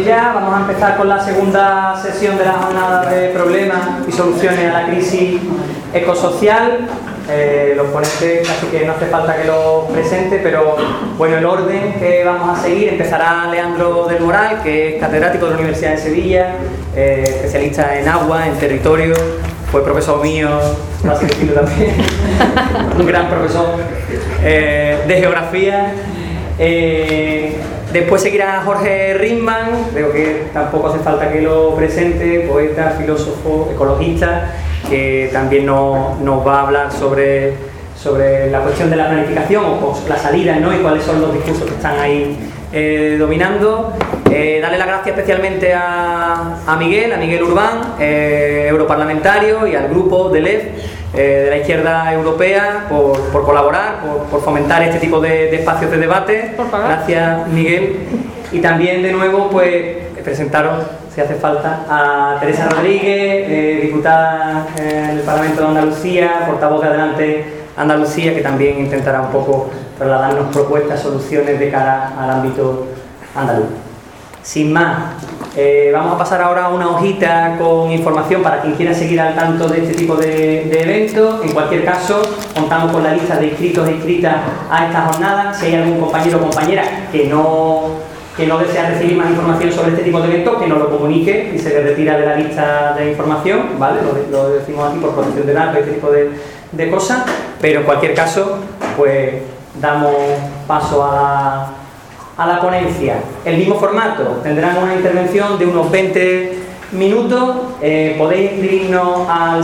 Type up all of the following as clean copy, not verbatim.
Pues ya vamos a empezar con la segunda sesión de la jornada de problemas y soluciones a la crisis ecosocial. Los ponentes casi que no hace falta que los presente, pero bueno, el orden que vamos a seguir: empezará Leandro del Moral, que es catedrático de la Universidad de Sevilla, especialista en agua, en territorio, fue profesor mío, así decirlo también, un gran profesor de geografía. Después seguirá Jorge Ritman, creo que tampoco hace falta que lo presente, poeta, filósofo, ecologista, que también nos va a hablar sobre la cuestión de la planificación o las salidas, ¿no? Y cuáles son los discursos que están ahí dominando. Darle las gracias especialmente a Miguel Urbán, europarlamentario, y al grupo de LEF, de la izquierda europea, por colaborar, por fomentar este tipo de espacios de debate. Gracias, Miguel. Y también, de nuevo, pues presentaros, si hace falta, a Teresa Rodríguez, diputada en el Parlamento de Andalucía, portavoz de Adelante Andalucía, que también intentará un poco trasladarnos propuestas, soluciones de cara al ámbito andaluz. Sin más, vamos a pasar ahora a una hojita con información para quien quiera seguir al tanto de este tipo de eventos. En cualquier caso, contamos con la lista de inscritos e inscritas a esta jornada. Si hay algún compañero o compañera que no desea recibir más información sobre este tipo de eventos, que nos lo comunique y se le retira de la lista de información, ¿vale? Lo decimos aquí por protección de datos y este tipo de cosas, pero en cualquier caso, pues damos paso a la ponencia. El mismo formato, tendrán una intervención de unos 20 minutos. Podéis escribirnos al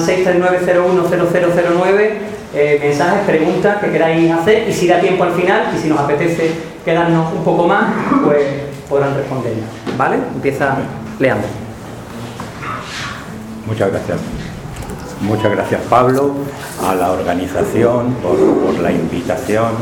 639010009 mensajes, preguntas que queráis hacer, y si da tiempo al final, y si nos apetece quedarnos un poco más, pues podrán respondernos, ¿vale? Empieza Leandro. Muchas gracias. Muchas gracias, Pablo, a la organización por la invitación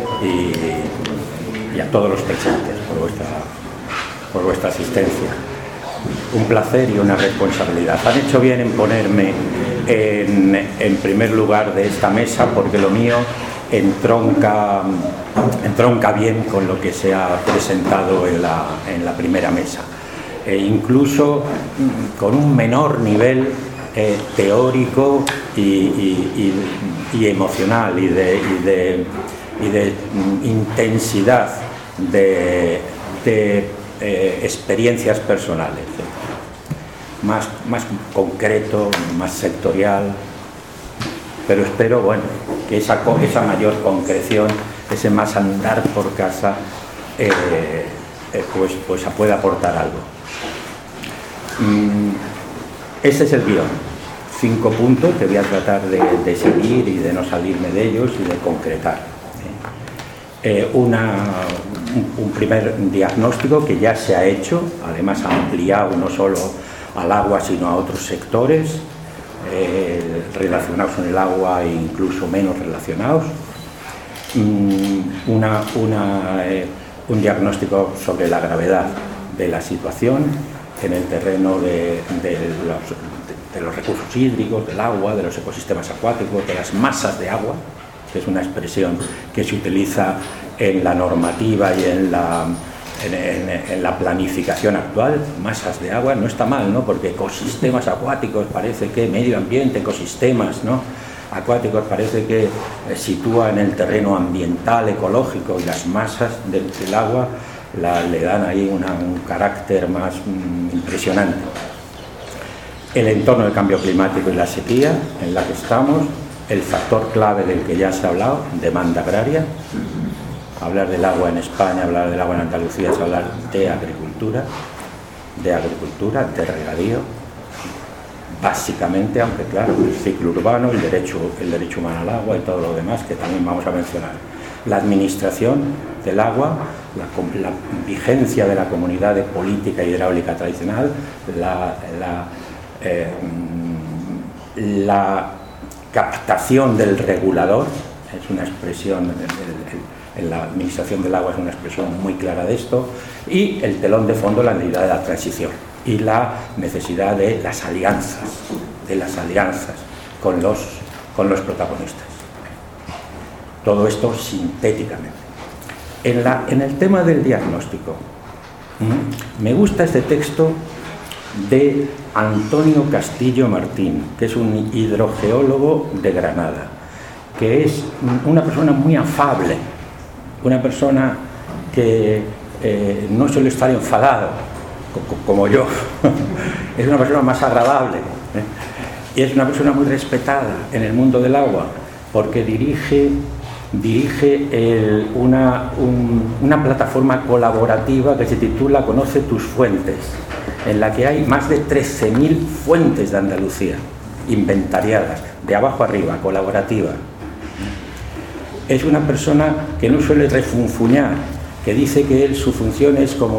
y a todos los presentes por vuestra asistencia. Un placer y una responsabilidad. Han hecho bien en ponerme en primer lugar de esta mesa, porque lo mío entronca bien con lo que se ha presentado en la primera mesa, incluso con un menor nivel teórico y emocional y de intensidad de experiencias personales, más concreto, más sectorial, pero espero, bueno, que esa mayor concreción, ese más andar por casa, pues pueda aportar algo. Este es el guión: 5 puntos que voy a tratar de seguir y de no salirme de ellos y de concretar. Un primer diagnóstico que ya se ha hecho, además ha ampliado no solo al agua sino a otros sectores relacionados con el agua e incluso menos relacionados. Un diagnóstico sobre la gravedad de la situación en el terreno de los recursos hídricos, del agua, de los ecosistemas acuáticos, de las masas de agua, que es una expresión que se utiliza en la normativa y en la planificación actual. Masas de agua no está mal, ¿no? Porque ecosistemas acuáticos parece que medio ambiente, ecosistemas, ¿no? Acuáticos parece que sitúa en el terreno ambiental, ecológico, y las masas del agua le dan ahí un carácter más impresionante. El entorno del cambio climático y la sequía en la que estamos, el factor clave del que ya se ha hablado, demanda agraria. Hablar del agua en España, hablar del agua en Andalucía es hablar de agricultura, de regadío, básicamente, aunque claro, el ciclo urbano, el derecho humano al agua y todo lo demás que también vamos a mencionar. La administración del agua, la vigencia de la comunidad de política hidráulica tradicional, la captación del regulador, es una expresión en la administración del agua, es una expresión muy clara de esto, y el telón de fondo, la necesidad de la transición y la necesidad de las alianzas con los protagonistas. Todo esto sintéticamente. En el tema del diagnóstico, Me gusta este texto de Antonio Castillo Martín, que es un hidrogeólogo de Granada, que es una persona muy afable, una persona que no suele estar enfadado, como yo, es una persona más agradable, y es una persona muy respetada en el mundo del agua, porque dirige una plataforma colaborativa que se titula Conoce tus fuentes, en la que hay más de 13.000 fuentes de Andalucía, inventariadas, de abajo arriba, colaborativa. Es una persona que no suele refunfuñar, que dice que su función es como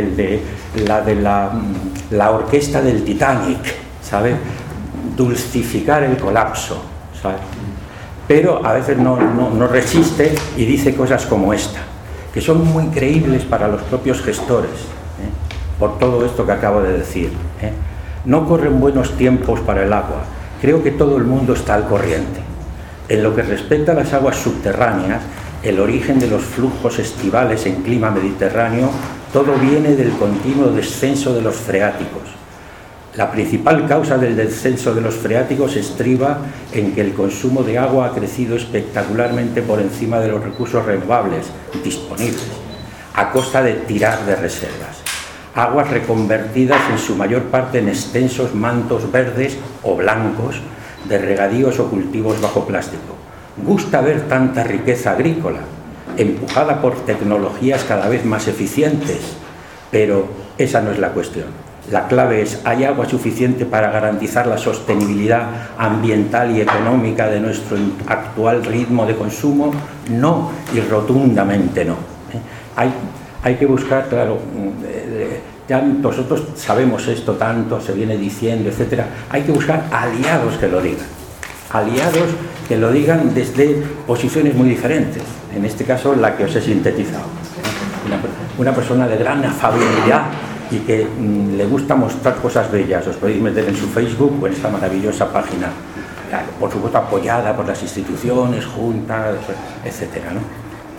la orquesta del Titanic, ¿sabe? Dulcificar el colapso, ¿sabe? Pero a veces no resiste y dice cosas como esta, que son muy creíbles para los propios gestores, por todo esto que acabo de decir. No corren buenos tiempos para el agua. Creo que todo el mundo está al corriente. En lo que respecta a las aguas subterráneas, el origen de los flujos estivales en clima mediterráneo, todo viene del continuo descenso de los freáticos. La principal causa del descenso de los freáticos estriba en que el consumo de agua ha crecido espectacularmente por encima de los recursos renovables disponibles, a costa de tirar de reservas. Aguas reconvertidas en su mayor parte en extensos mantos verdes o blancos de regadíos o cultivos bajo plástico. Gusta ver tanta riqueza agrícola, empujada por tecnologías cada vez más eficientes, pero esa no es la cuestión. La clave es, ¿hay agua suficiente para garantizar la sostenibilidad ambiental y económica de nuestro actual ritmo de consumo? No, y rotundamente no. Hay que buscar, claro, ya nosotros sabemos esto tanto, se viene diciendo, etcétera. Hay que buscar aliados que lo digan. Aliados que lo digan desde posiciones muy diferentes. En este caso, la que os he sintetizado. Una persona de gran afabilidad y que le gusta mostrar cosas bellas. Os podéis meter en su Facebook o en esta maravillosa página, por supuesto apoyada por las instituciones, juntas, etcétera, ¿no?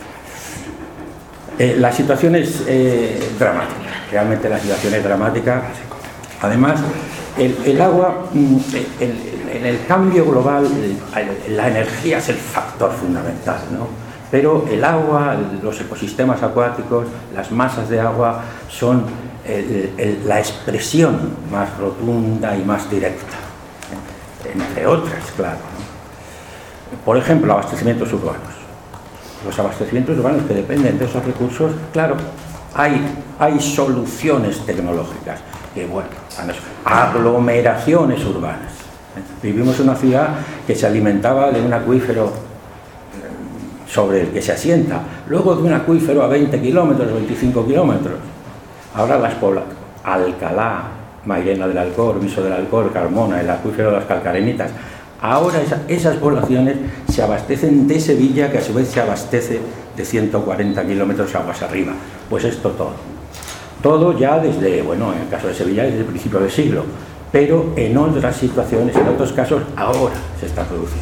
La situación es dramática, realmente la situación es dramática. Además, el agua, en el cambio global, la energía es el factor fundamental, ¿no? Pero el agua, los ecosistemas acuáticos, las masas de agua son la expresión más rotunda y más directa, entre otras, claro, ¿no? Por ejemplo, abastecimientos urbanos. Los abastecimientos urbanos que dependen de esos recursos, claro, hay soluciones tecnológicas, que bueno, aglomeraciones urbanas. Vivimos en una ciudad que se alimentaba de un acuífero sobre el que se asienta, luego de un acuífero a 20 kilómetros, 25 kilómetros. Ahora las poblaciones, Alcalá, Mairena del Alcor, Viso del Alcor, Carmona, el acuífero de las Calcarenitas, ahora esas poblaciones se abastecen de Sevilla, que a su vez se abastece de 140 kilómetros aguas arriba. Pues esto todo ya desde, bueno, en el caso de Sevilla desde el principio del siglo, pero en otras situaciones, en otros casos, ahora se está produciendo.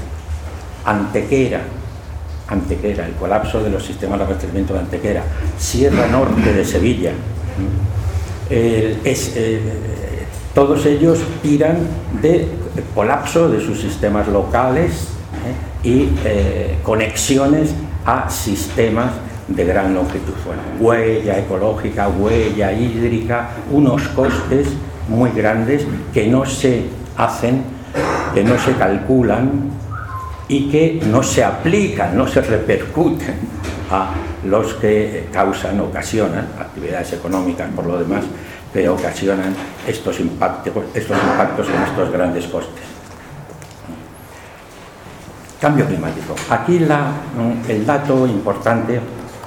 Antequera, el colapso de los sistemas de abastecimiento de Antequera, Sierra Norte de Sevilla, todos ellos tiran de colapso de sus sistemas locales y conexiones a sistemas de gran longitud. Bueno, huella ecológica, huella hídrica, unos costes muy grandes que no se hacen, que no se calculan y que no se aplican, no se repercuten a los que ocasionan actividades económicas por lo demás, pero ocasionan estos impactos con estos grandes costes. Cambio climático. Aquí el dato importante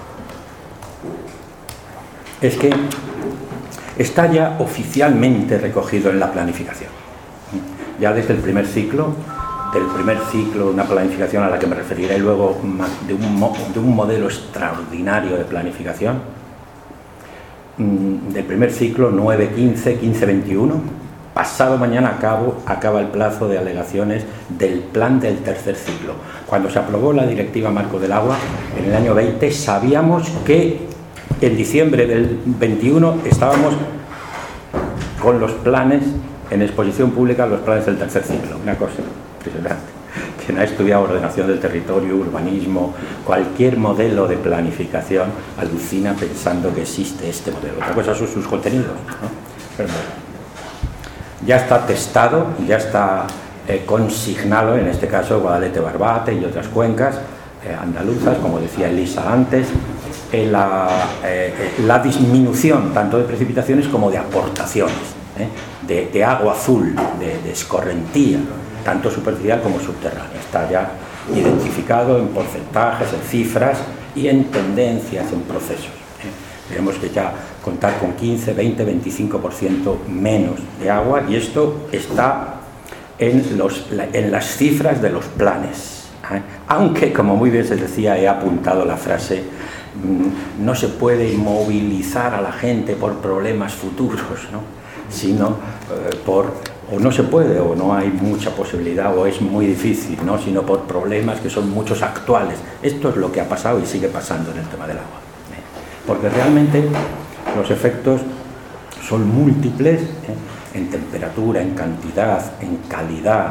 es que está ya oficialmente recogido en la planificación. Ya desde el primer ciclo, una planificación a la que me referiré luego, de un modelo extraordinario de planificación, del primer ciclo 9-15, 15-21, pasado mañana acaba el plazo de alegaciones del plan del tercer ciclo. Cuando se aprobó la Directiva Marco del Agua, en el año 20, sabíamos que en diciembre del 21 estábamos con los planes en exposición pública, los planes del tercer ciclo, una cosa impresionante. Quien ha estudiado ordenación del territorio, urbanismo, cualquier modelo de planificación, alucina pensando que existe este modelo. Otra cosa son sus contenidos, ¿no? Pero bueno, ya está testado, ya está consignado, en este caso Guadalete-Barbate y otras cuencas andaluzas, como decía Elisa antes, la disminución tanto de precipitaciones como de aportaciones, de agua azul, de escorrentía, tanto superficial como subterránea. Está ya identificado en porcentajes, en cifras y en tendencias, en procesos. Tenemos que ya contar con 15, 20, 25% menos de agua, y esto está en las cifras de los planes. Aunque, como muy bien se decía, he apuntado la frase, no se puede movilizar a la gente por problemas futuros, ¿no? Sino o no se puede, o no hay mucha posibilidad, o es muy difícil, ¿no? Sino por problemas que son muchos actuales. Esto es lo que ha pasado y sigue pasando en el tema del agua, porque realmente los efectos son múltiples, en temperatura, en cantidad, en calidad,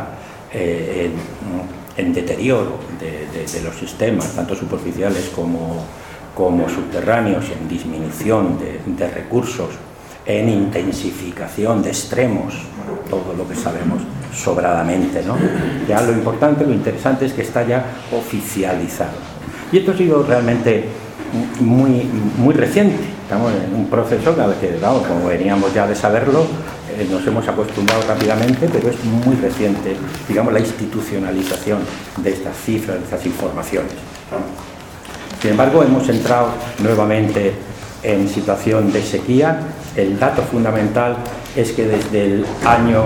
en deterioro de los sistemas, tanto superficiales como subterráneos, en disminución de recursos, en intensificación de extremos, todo lo que sabemos sobradamente, ¿no? Ya lo importante, lo interesante es que está ya oficializado. Y esto ha sido realmente muy reciente. Estamos en un proceso que, como veníamos ya de saberlo, nos hemos acostumbrado rápidamente, pero es muy reciente, digamos, la institucionalización de estas cifras, de estas informaciones. Sin embargo, hemos entrado nuevamente en situación de sequía. El dato fundamental es que desde el año,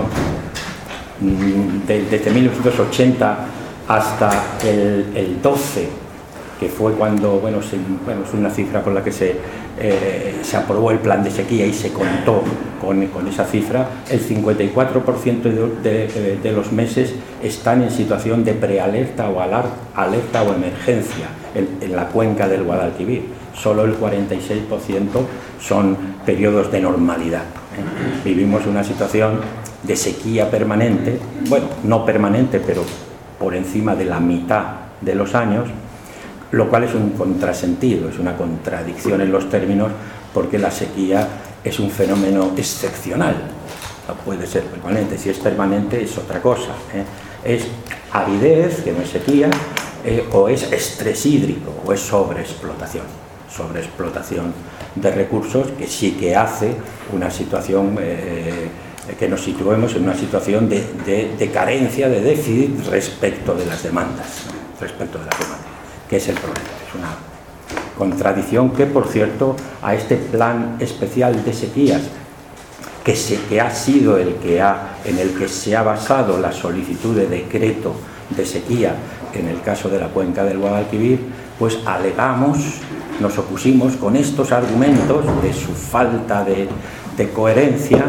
desde 1980 hasta el 12, que fue cuando, es una cifra con la que se aprobó el plan de sequía y se contó con esa cifra, el 54% de los meses están en situación de prealerta o alerta o emergencia en la cuenca del Guadalquivir. Solo el 46% son periodos de normalidad. Vivimos una situación de sequía permanente, no permanente, pero por encima de la mitad de los años, lo cual es un contrasentido, es una contradicción en los términos, porque la sequía es un fenómeno excepcional, no puede ser permanente. Si es permanente es otra cosa, es aridez, que no es sequía, o es estrés hídrico, o es sobreexplotación de recursos, que sí que hace una situación que nos situemos en una situación de carencia, de déficit respecto de las demandas, ¿no? Que es el problema. Es una contradicción que, por cierto, a este plan especial de sequías, que ha sido en el que se ha basado la solicitud de decreto de sequía en el caso de la cuenca del Guadalquivir, pues alegamos, nos opusimos con estos argumentos de su falta de coherencia,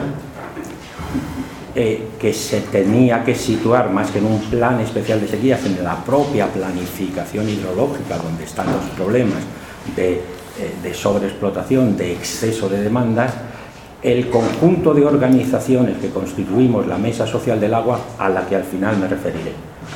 que se tenía que situar más que en un plan especial de sequías, en la propia planificación hidrológica, donde están los problemas de sobreexplotación, de exceso de demandas, el conjunto de organizaciones que constituimos la Mesa Social del Agua, a la que al final me referiré.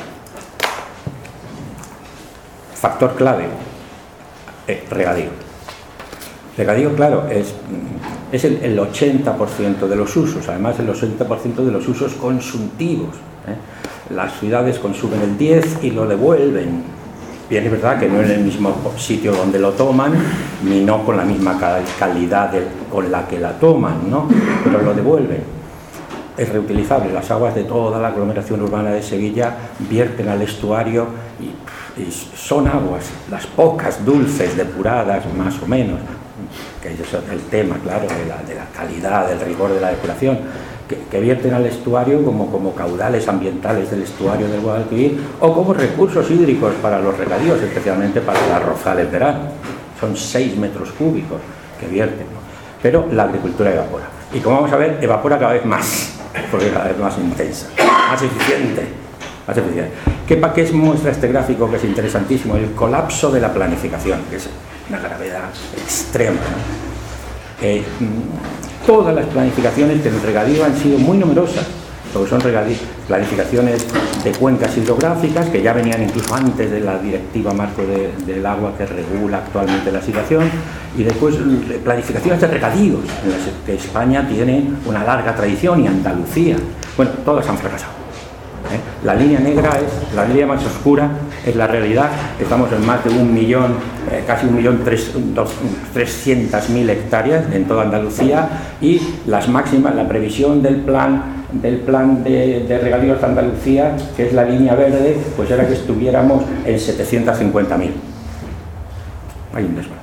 Factor clave, regadío. Regadío, claro, es el 80% de los usos, además el 80% de los usos consumtivos. Las ciudades consumen el 10% y lo devuelven. Bien, es verdad que no en el mismo sitio donde lo toman, ni no con la misma calidad con la que la toman, ¿no? Pero lo devuelven. Es reutilizable. Las aguas de toda la aglomeración urbana de Sevilla vierten al estuario y son aguas, las pocas dulces, depuradas más o menos, que es el tema, claro, de la calidad, del rigor de la depuración, que vierten al estuario como caudales ambientales del estuario del Guadalquivir, o como recursos hídricos para los regadíos, especialmente para el arrozal en verano. Son 6 metros cúbicos que vierten, ¿no? Pero la agricultura evapora. Y como vamos a ver, evapora cada vez más, porque cada vez más intensa, más eficiente. ¿Qué muestra este gráfico, que es interesantísimo? El colapso de la planificación, que es una gravedad extrema, ¿no? Todas las planificaciones del regadío han sido muy numerosas, porque son planificaciones de cuencas hidrográficas que ya venían incluso antes de la directiva marco del agua que regula actualmente la situación, y después planificaciones de regadíos, en las que España tiene una larga tradición, y Andalucía. Bueno, todas han fracasado. La línea negra es la línea más oscura, es la realidad. Estamos en más de 1 millón, casi 1.300.000 hectáreas en toda Andalucía, y las máximas, la previsión del plan de regadíos de Andalucía, que es la línea verde, pues era que estuviéramos en 750.000. Hay un desmadre.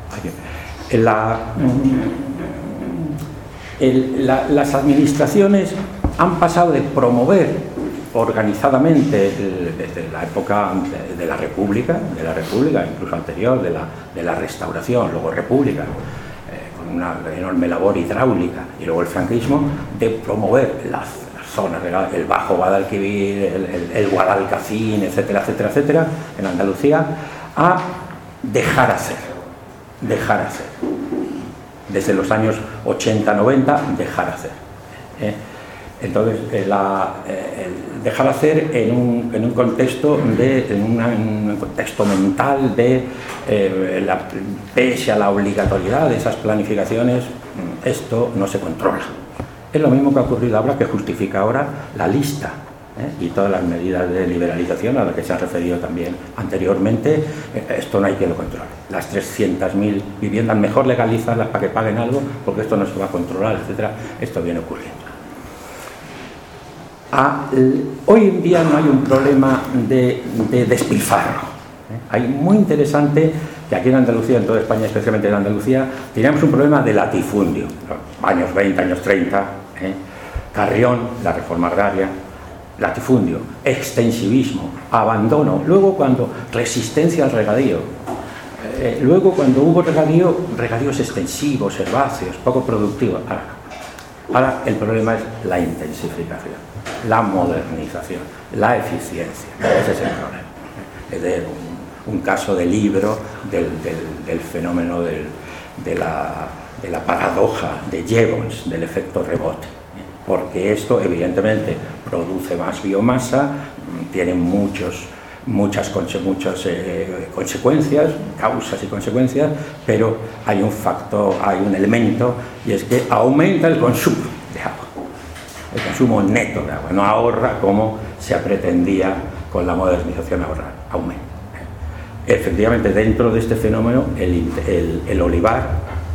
Las administraciones han pasado de promover organizadamente desde la época de la República, incluso anterior, de la Restauración, luego República, con una enorme labor hidráulica, y luego el franquismo, de promover las zonas, el Bajo Guadalquivir, el Guadalcacín, etcétera, etcétera, etcétera, en Andalucía, a dejar hacer. Desde los años 80-90, dejar hacer. Entonces, dejar hacer en un contexto un contexto mental pese a la obligatoriedad de esas planificaciones, esto no se controla. Es lo mismo que ha ocurrido ahora, que justifica ahora la lista, y todas las medidas de liberalización a las que se ha referido también anteriormente. Esto no hay quien lo controle. Las 300.000 viviendas, mejor legalizarlas para que paguen algo, porque esto no se va a controlar, etcétera. Esto viene ocurriendo. Hoy en día no hay un problema de despilfarro. Hay muy interesante que aquí en Andalucía, en toda España, especialmente en Andalucía, teníamos un problema de latifundio. Años 20, años 30, Carrión, la reforma agraria, latifundio, extensivismo, abandono, luego cuando resistencia al regadío, luego cuando hubo regadíos extensivos, herbáceos, poco productivos. Ahora el problema es la intensificación, la modernización, la eficiencia. Ese es el problema. Es de un caso de libro del fenómeno de la paradoja de Jevons, del efecto rebote. Porque esto evidentemente produce más biomasa, tiene muchas consecuencias, causas y consecuencias, pero hay un elemento, y es que aumenta el consumo de agua, el consumo neto de agua, no ahorra como se pretendía con la modernización, aumenta. Efectivamente, dentro de este fenómeno, el olivar,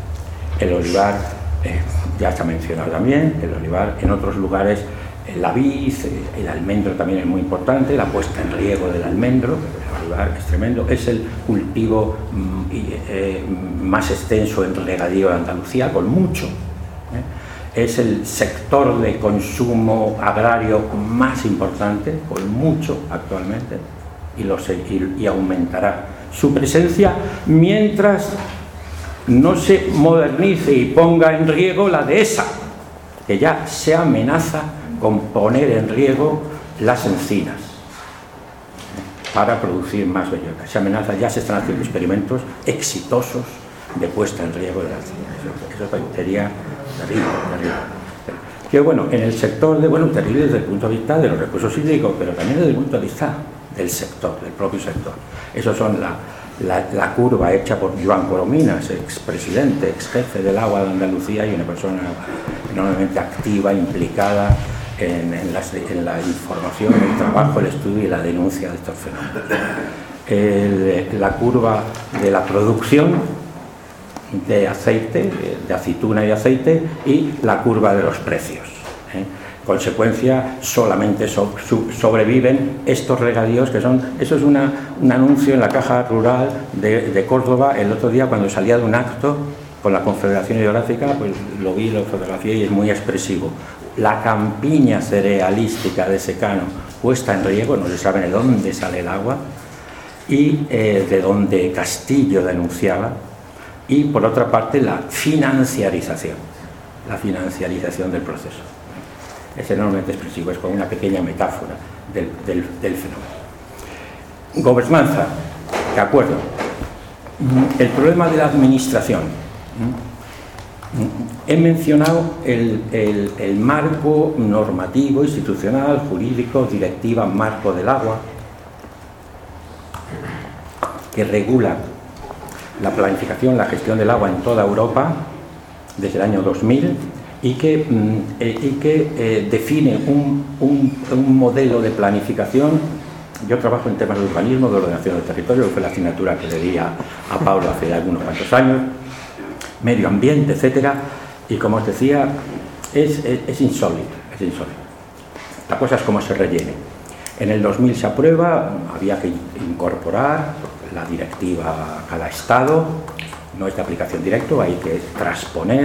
ya se ha mencionado también, el olivar, en otros lugares la vid, el almendro también es muy importante, la puesta en riego del almendro, el olivar es tremendo, es el cultivo más extenso en regadío de Andalucía, con mucho. Es el sector de consumo agrario más importante, con mucho actualmente, y aumentará su presencia mientras no se modernice y ponga en riego la dehesa, que ya se amenaza con poner en riego las encinas para producir más bellota. Se amenaza, ya se están haciendo experimentos exitosos de puesta en riego de las encinas. Eso sería terrible. Que bueno, en el sector terrible desde el punto de vista de los recursos hídricos, pero también desde el punto de vista del sector, del propio sector. Esos son la curva hecha por Joan Corominas, expresidente, ex jefe del agua de Andalucía y una persona enormemente activa, implicada en la información, el trabajo, el estudio y la denuncia de estos fenómenos. La curva de la producción de aceite, de aceituna y aceite, y la curva de los precios. Consecuencia, solamente sobreviven estos regadíos que son... Eso es un anuncio en la Caja Rural de Córdoba el otro día, cuando salía de un acto con la Confederación Hidrográfica, pues lo vi, lo fotografié y es muy expresivo. La campiña cerealística de secano puesta en riego, no se sabe de dónde sale el agua, y de donde Castillo denunciaba, y por otra parte la financiarización del proceso. Es enormemente expresivo, es como una pequeña metáfora del fenómeno. Gobernanza, de acuerdo. el problema de la administración. He mencionado el marco normativo, institucional, jurídico, directiva, marco del agua, que regula la planificación, la gestión del agua en toda Europa desde el año 2000 y que define un modelo de planificación. Yo trabajo en temas de urbanismo, de ordenación del territorio, que fue la asignatura que le di a Pablo hace algunos cuantos años, medio ambiente, etcétera, y como os decía, es insólito, es insólito. La cosa es cómo se rellene. En el 2000 se aprueba, había que incorporar la directiva a cada estado, no es de aplicación directa, hay que transponer,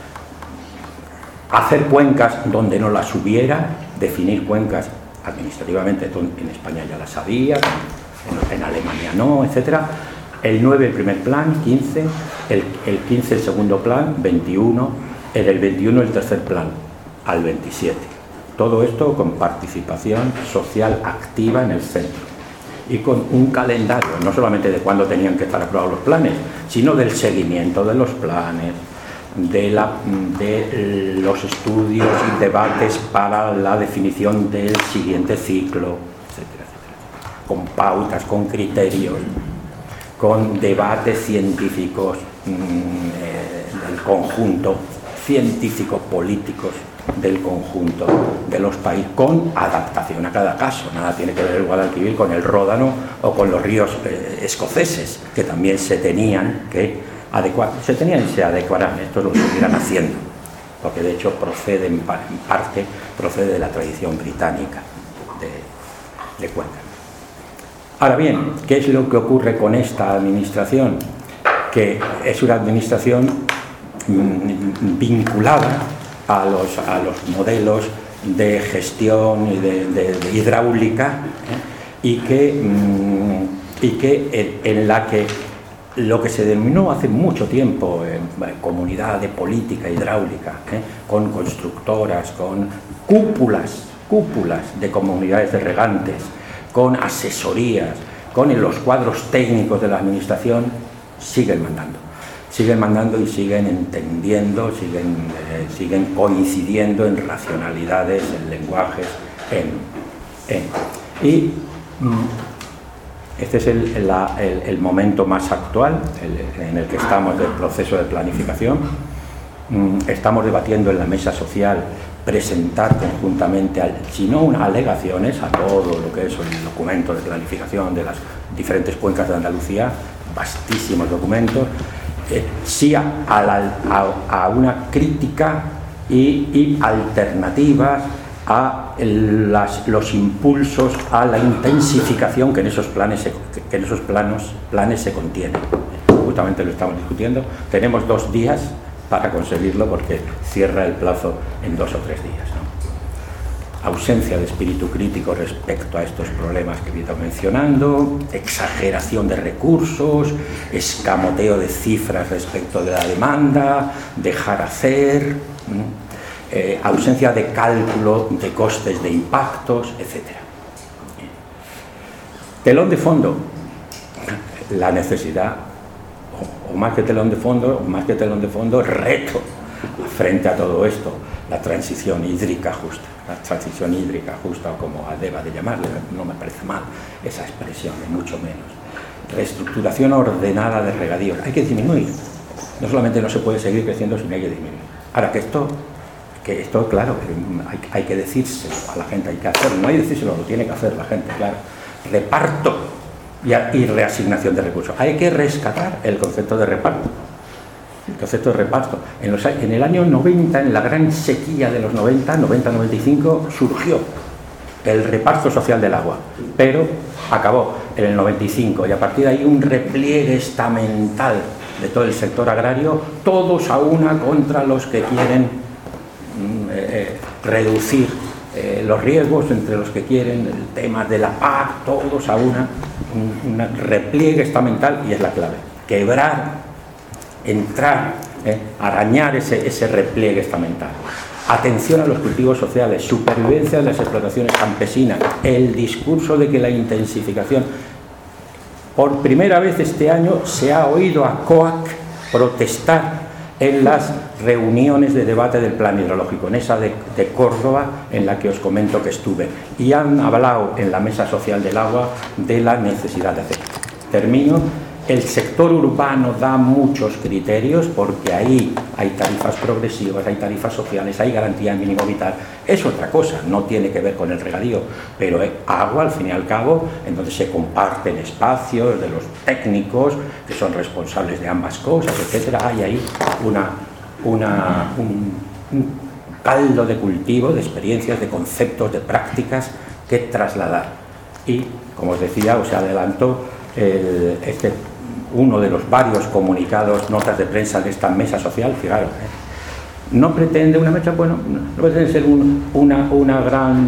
hacer cuencas donde no las hubiera, definir cuencas administrativamente. En España ya las había, en Alemania no, etcétera. El 9 el primer plan, 15, el 15 el segundo plan, 21, en el 21 el tercer plan, al 27. Todo esto con participación social activa en el centro y con un calendario, no solamente de cuándo tenían que estar aprobados los planes, sino del seguimiento de los planes, de los estudios y debates para la definición del siguiente ciclo, etcétera, etcétera, con pautas, con criterios, con debates científicos del conjunto, científicos políticos del conjunto de los países, con adaptación a cada caso. Nada tiene que ver el Guadalquivir con el Ródano o con los ríos escoceses, que también se tenían que adecuar, se adecuarán, estos lo seguirán haciendo, porque de hecho procede en parte de la tradición británica de Cuenca. Ahora bien, ¿qué es lo que ocurre con esta administración? Que es una administración vinculada a los modelos de gestión y de hidráulica, y que en la que lo que se denominó hace mucho tiempo comunidad de política hidráulica, con constructoras, con cúpulas de comunidades de regantes, con asesorías, con los cuadros técnicos de la administración, siguen mandando y siguen entendiendo, siguen coincidiendo en racionalidades, en lenguajes, y este es el momento más actual en el que estamos del proceso de planificación. Estamos debatiendo en la mesa social presentar conjuntamente, si no unas alegaciones a todo lo que es el documento de planificación de las diferentes cuencas de Andalucía, vastísimos documentos, sí a una crítica y alternativas a los impulsos a la intensificación que en esos planes se contienen. Justamente lo estamos discutiendo. Tenemos 2 días para conseguirlo, porque cierra el plazo en 2 o 3 días, ¿no? Ausencia de espíritu crítico respecto a estos problemas que he ido mencionando, exageración de recursos, escamoteo de cifras respecto de la demanda, dejar hacer, ausencia de cálculo de costes de impactos, etc. Telón de fondo, la necesidad, o más que telón de fondo, reto frente a todo esto, la transición hídrica justa, o como deba de llamarle, no me parece mal esa expresión, ni mucho menos. Reestructuración ordenada de regadíos, hay que disminuir, no solamente no se puede seguir creciendo, sino hay que disminuir. Ahora que esto claro, hay que decírselo a la gente, hay que hacerlo, no hay que decírselo, lo tiene que hacer la gente, claro. Reparto y reasignación de recursos. Hay que rescatar el concepto de reparto. En el año 90, en la gran sequía de los 90-95, surgió el reparto social del agua, pero acabó en el 95, y a partir de ahí un repliegue estamental de todo el sector agrario, todos a una contra los que quieren reducir los riesgos, entre los que quieren el tema de la PAC, todos a un repliegue estamental, y es la clave. Quebrar, entrar, arañar ese repliegue estamental. Atención a los cultivos sociales, supervivencia de las explotaciones campesinas, el discurso de que la intensificación Por primera vez este año se ha oído a COAC protestar en las reuniones de debate del plan hidrológico, en esa de Córdoba, en la que os comento que estuve, y han hablado en la Mesa Social del Agua de la necesidad de hacer. Termino. El sector urbano da muchos criterios, porque ahí hay tarifas progresivas, hay tarifas sociales, hay garantía mínimo vital. Es otra cosa, no tiene que ver con el regadío, pero agua, al fin y al cabo, en donde se comparten espacios de los técnicos que son responsables de ambas cosas, etcétera. Hay ahí un caldo de cultivo, de experiencias, de conceptos, de prácticas que trasladar. Y, como os decía, os adelanto, uno de los varios comunicados, notas de prensa de esta mesa social, fijaros, no pretende una mesa, bueno, no pretende ser una gran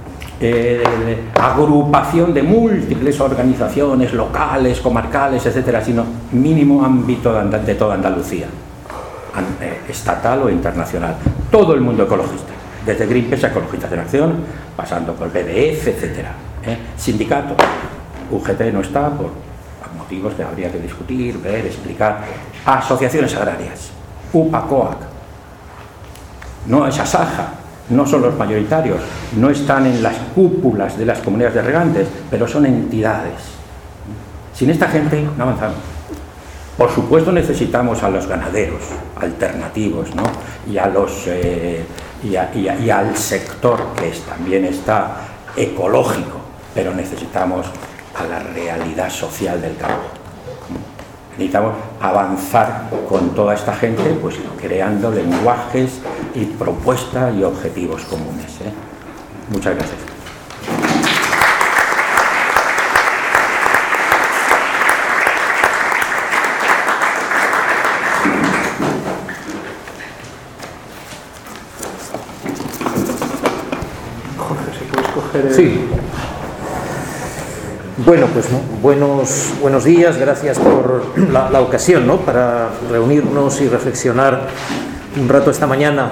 agrupación de múltiples organizaciones locales, comarcales, etcétera, sino mínimo ámbito de toda Andalucía, estatal o internacional. Todo el mundo ecologista, desde Greenpeace a Ecologistas en Acción, pasando por BDF, etcétera. Sindicato, UGT no está por motivos que habría que discutir, ver, explicar. Asociaciones agrarias, UPA, COAC, no es ASAJA, no son los mayoritarios, no están en las cúpulas de las comunidades de regantes, pero son entidades. Sin esta gente no avanzamos. Por supuesto necesitamos a los ganaderos alternativos, ¿no? Y al sector que también está ecológico, pero necesitamos a la realidad social del campo. Necesitamos avanzar con toda esta gente, pues creando lenguajes y propuestas y objetivos comunes. Muchas gracias. Jorge, si puedes coger el... Sí. Bueno, pues buenos días, gracias por la ocasión, ¿no?, para reunirnos y reflexionar un rato esta mañana,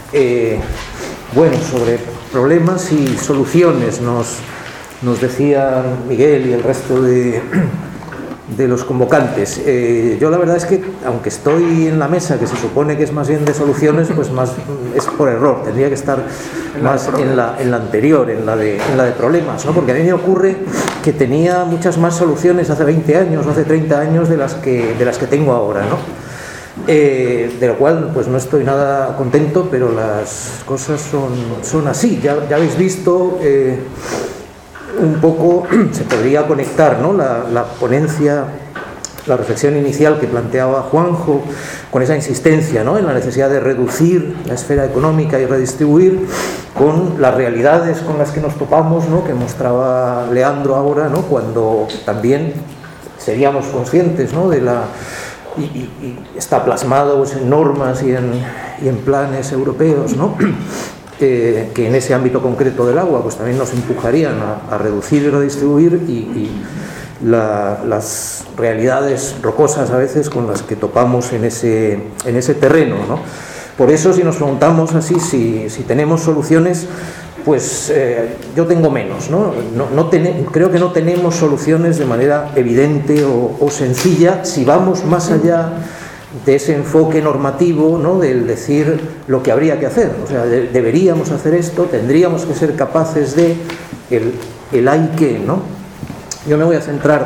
sobre problemas y soluciones. Nos decía Miguel y el resto de los convocantes. Yo la verdad es que, aunque estoy en la mesa, que se supone que es más bien de soluciones, pues más es por error, tendría que estar más en la anterior, en la de problemas, ¿no? Porque a mí me ocurre que tenía muchas más soluciones hace 20 años, hace 30 años de las que tengo ahora, ¿no? De lo cual pues no estoy nada contento, pero las cosas son así. Ya habéis visto un poco, se podría conectar, ¿no?, la ponencia, la reflexión inicial que planteaba Juanjo, con esa insistencia, ¿no?, en la necesidad de reducir la esfera económica y redistribuir, con las realidades con las que nos topamos, ¿no?, que mostraba Leandro ahora, ¿no?, cuando también seríamos conscientes, ¿no?, de y está plasmado, pues, en normas y en planes europeos, ¿no?, que en ese ámbito concreto del agua pues también nos empujarían a reducir y redistribuir, y las realidades rocosas a veces con las que topamos en ese terreno, ¿no? Por eso, si nos preguntamos así si tenemos soluciones, pues yo tengo menos, ¿no? Creo que no tenemos soluciones de manera evidente o sencilla si vamos más allá de ese enfoque normativo, ¿no?, del decir lo que habría que hacer. O sea, deberíamos hacer esto, tendríamos que ser capaces de el hay que, ¿no? Yo me voy a centrar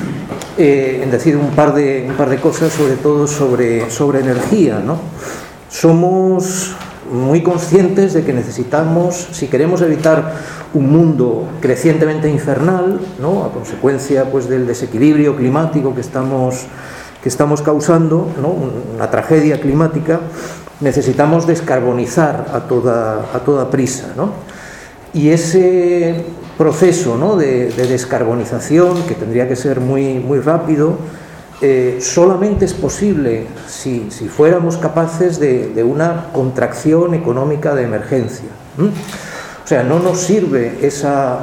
en decir un par de cosas, sobre todo sobre energía, ¿no? Somos muy conscientes de que necesitamos, si queremos evitar un mundo crecientemente infernal, ¿no?, a consecuencia pues del desequilibrio climático que estamos causando, ¿no?, una tragedia climática, necesitamos descarbonizar a toda prisa, ¿no? Y ese proceso, ¿no?, de descarbonización, que tendría que ser muy rápido, solamente es posible si fuéramos capaces de una contracción económica de emergencia. O sea, no nos sirve esos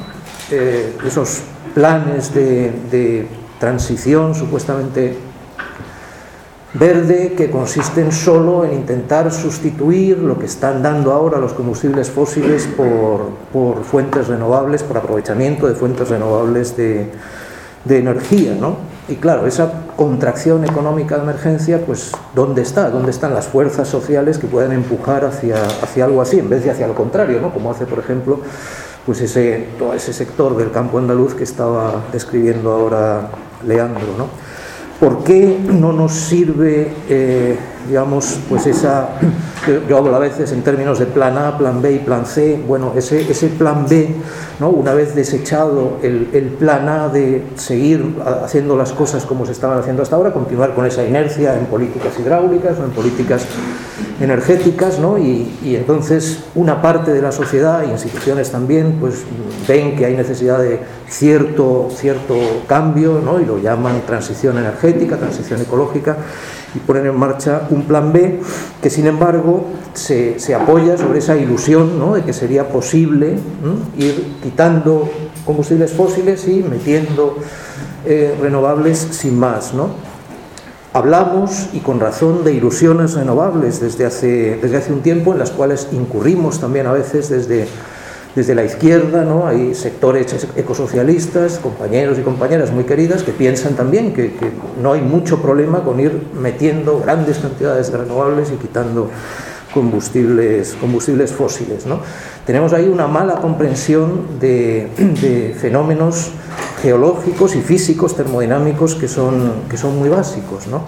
planes de transición supuestamente verde, que consisten solo en intentar sustituir lo que están dando ahora los combustibles fósiles por fuentes renovables, por aprovechamiento de fuentes renovables de de energía, ¿no? Y claro, esa contracción económica de emergencia, pues ¿dónde está? ¿Dónde están las fuerzas sociales que pueden empujar hacia algo así, en vez de hacia lo contrario, ¿no? Como hace, por ejemplo, pues todo ese sector del campo andaluz que estaba describiendo ahora Leandro, ¿no? ¿Por qué no nos sirve, digamos, pues yo hablo a veces en términos de plan A, plan B y plan C? Bueno, ese plan B, ¿no? Una vez desechado el plan A de seguir haciendo las cosas como se estaban haciendo hasta ahora, continuar con esa inercia en políticas hidráulicas o en políticas energéticas, ¿no? Y entonces una parte de la sociedad e instituciones también pues ven que hay necesidad de cierto cambio, ¿no? Y lo llaman transición energética, transición ecológica, y ponen en marcha un plan B que sin embargo se apoya sobre esa ilusión, ¿no? De que sería posible ir quitando combustibles fósiles y metiendo renovables sin más, ¿no? Hablamos, y con razón, de ilusiones renovables desde hace un tiempo, en las cuales incurrimos también a veces desde la izquierda, ¿no? Hay sectores ecosocialistas, compañeros y compañeras muy queridas, que piensan también que no hay mucho problema con ir metiendo grandes cantidades de renovables y quitando combustibles fósiles, ¿no? Tenemos ahí una mala comprensión de fenómenos geológicos y físicos termodinámicos que son muy básicos, ¿no?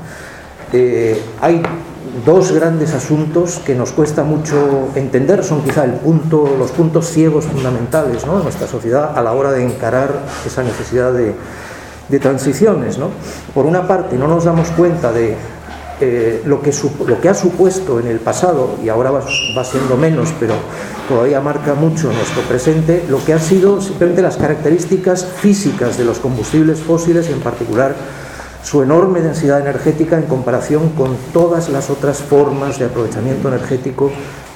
Hay dos grandes asuntos que nos cuesta mucho entender, son quizá los puntos ciegos fundamentales, ¿no? De nuestra sociedad a la hora de encarar esa necesidad de transiciones, ¿no? Por una parte, no nos damos cuenta de lo que ha supuesto en el pasado, y ahora va siendo menos, pero todavía marca mucho nuestro presente, lo que han sido simplemente las características físicas de los combustibles fósiles, y en particular su enorme densidad energética en comparación con todas las otras formas de aprovechamiento energético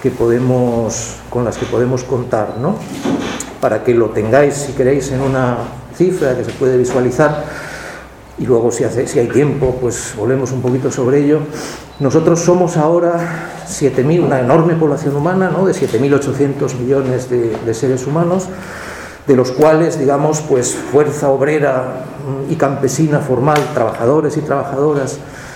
con las que podemos contar, ¿no? Para que lo tengáis, si queréis, en una cifra que se puede visualizar, y luego si hay tiempo pues volvemos un poquito sobre ello. Nosotros somos ahora 7.000, una enorme población humana, ¿no? De 7.800 millones de seres humanos, de los cuales, digamos, pues fuerza obrera y campesina formal, trabajadores y trabajadoras,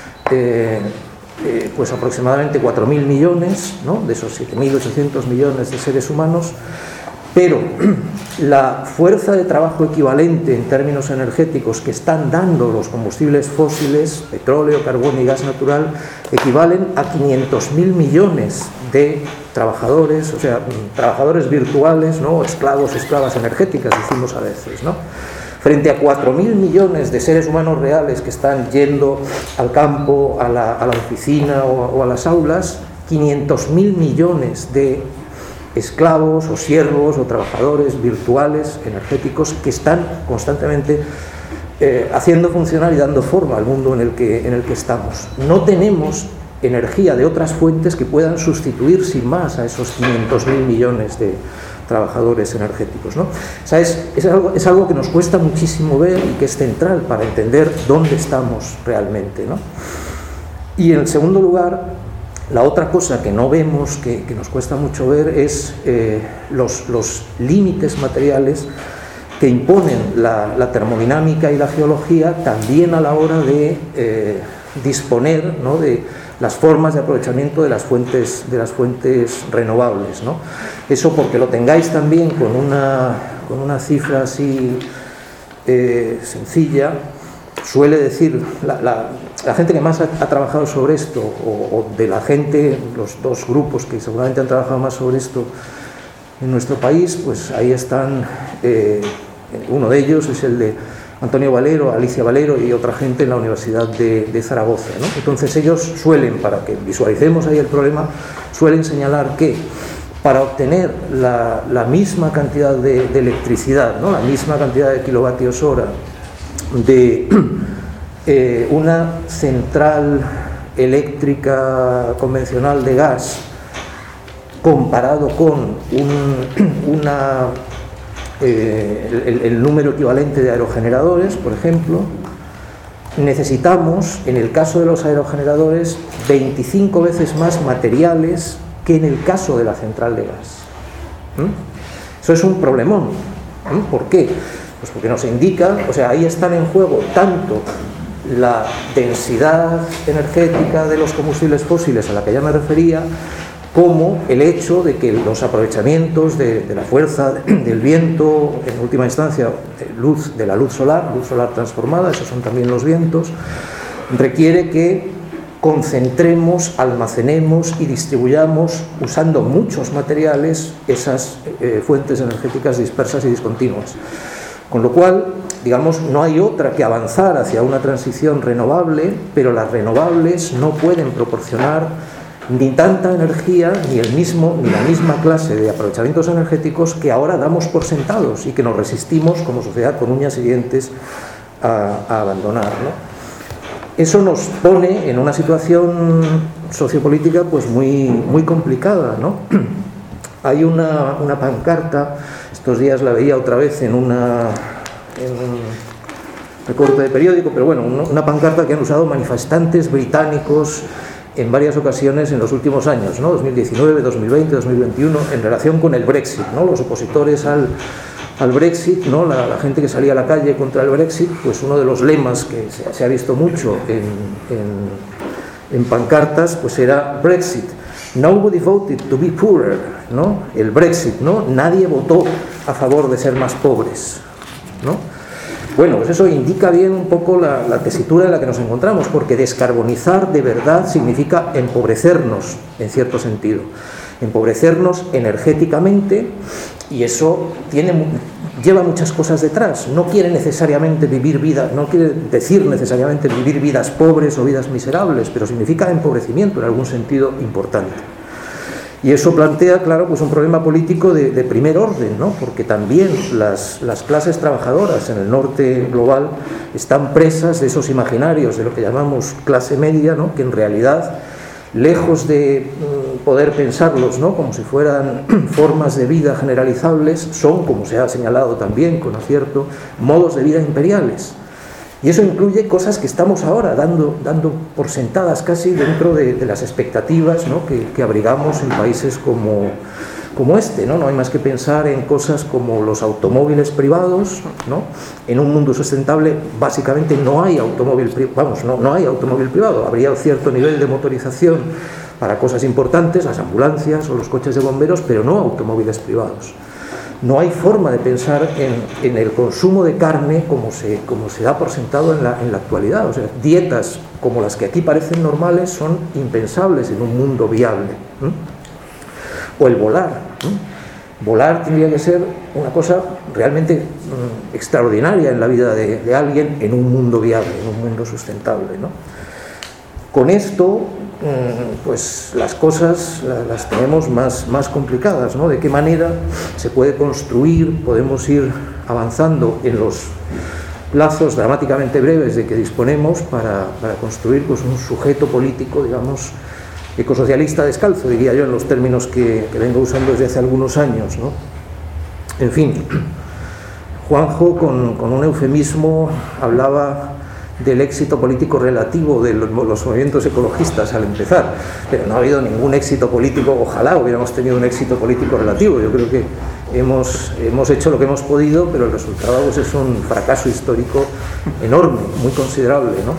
pues aproximadamente 4.000 millones, ¿no? De esos 7.800 millones de seres humanos. Pero la fuerza de trabajo equivalente en términos energéticos que están dando los combustibles fósiles, petróleo, carbón y gas natural, equivalen a 500.000 millones de trabajadores, o sea, trabajadores virtuales, ¿no? Esclavos, esclavas energéticas, decimos a veces, ¿no? Frente a 4.000 millones de seres humanos reales que están yendo al campo, a la oficina o a las aulas, 500.000 millones de esclavos o siervos o trabajadores virtuales energéticos que están constantemente haciendo funcionar y dando forma al mundo en el que estamos. No tenemos energía de otras fuentes que puedan sustituir sin más a esos 500.000 millones de trabajadores energéticos, ¿no? O sea, es algo que nos cuesta muchísimo ver y que es central para entender dónde estamos realmente, ¿no? Y en segundo lugar, la otra cosa que no vemos, que nos cuesta mucho ver, es los límites materiales que imponen la termodinámica y la geología también a la hora de disponer, ¿no? De las formas de aprovechamiento de las fuentes renovables, ¿no? Eso, porque lo tengáis también con una cifra así sencilla, suele decir la gente que más ha trabajado sobre esto, o de la gente, los dos grupos que seguramente han trabajado más sobre esto en nuestro país, pues ahí están, uno de ellos es el de Antonio Valero, Alicia Valero y otra gente en la Universidad de Zaragoza, ¿no? Entonces ellos suelen, para que visualicemos ahí el problema, suelen señalar que para obtener la misma cantidad de electricidad, ¿no? La misma cantidad de kilovatios hora de una central eléctrica convencional de gas comparado con el número equivalente de aerogeneradores, por ejemplo, necesitamos, en el caso de los aerogeneradores, 25 veces más materiales que en el caso de la central de gas. Eso es un problemón. ¿Por qué? Pues porque nos indica, o sea, ahí están en juego tanto la densidad energética de los combustibles fósiles a la que ya me refería, como el hecho de que los aprovechamientos de la fuerza del viento, en última instancia de la luz solar transformada, esos son también los vientos, requiere que concentremos, almacenemos y distribuyamos, usando muchos materiales, esas fuentes energéticas dispersas y discontinuas. Con lo cual, digamos, no hay otra que avanzar hacia una transición renovable, pero las renovables no pueden proporcionar ni tanta energía, ni la misma clase de aprovechamientos energéticos que ahora damos por sentados y que nos resistimos como sociedad con uñas y dientes a abandonar, ¿no? Eso nos pone en una situación sociopolítica pues muy complicada, ¿no? Hay una pancarta, estos días la veía otra vez en un recorte de periódico, pero bueno, una pancarta que han usado manifestantes británicos en varias ocasiones en los últimos años, ¿no? 2019, 2020, 2021, en relación con el Brexit, ¿no? Los opositores al Brexit, ¿no? La gente que salía a la calle contra el Brexit, pues uno de los lemas que se ha visto mucho en pancartas, pues era Brexit. Nobody voted to be poorer, ¿no? El Brexit, ¿no? Nadie votó a favor de ser más pobres, ¿no? Bueno, pues eso indica bien un poco la tesitura en la que nos encontramos, porque descarbonizar de verdad significa empobrecernos, en cierto sentido. Empobrecernos energéticamente, y eso lleva muchas cosas detrás. No quiere decir necesariamente vivir vidas pobres o vidas miserables, pero significa empobrecimiento en algún sentido importante. Y eso plantea, claro, pues un problema político de primer orden, ¿no? Porque también las clases trabajadoras en el norte global están presas de esos imaginarios de lo que llamamos clase media, ¿no? Que en realidad, lejos de poder pensarlos, ¿no? Como si fueran formas de vida generalizables, son, como se ha señalado también con acierto, modos de vida imperiales. Y eso incluye cosas que estamos ahora dando por sentadas casi dentro de las expectativas, ¿no? que abrigamos en países como este, ¿no? No hay más que pensar en cosas como los automóviles privados, ¿no? En un mundo sustentable básicamente no hay automóvil privado. Habría cierto nivel de motorización para cosas importantes, las ambulancias o los coches de bomberos, pero no automóviles privados. No hay forma de pensar en el consumo de carne como se da por sentado en la actualidad. O sea, dietas como las que aquí parecen normales son impensables en un mundo viable. O el volar. Volar tendría que ser una cosa realmente extraordinaria en la vida de alguien en un mundo viable, en un mundo sustentable, ¿no? Con esto, pues las cosas las tenemos más complicadas, ¿no? De qué manera se puede construir, podemos ir avanzando en los plazos dramáticamente breves de que disponemos para construir pues un sujeto político, digamos, ecosocialista descalzo, diría yo, en los términos que vengo usando desde hace algunos años, ¿no? En fin, Juanjo, con un eufemismo, hablaba del éxito político relativo de los movimientos ecologistas al empezar, pero no ha habido ningún éxito político. Ojalá hubiéramos tenido un éxito político relativo. Yo creo que hemos hecho lo que hemos podido, pero el resultado pues, es un fracaso histórico enorme, muy considerable, ¿no?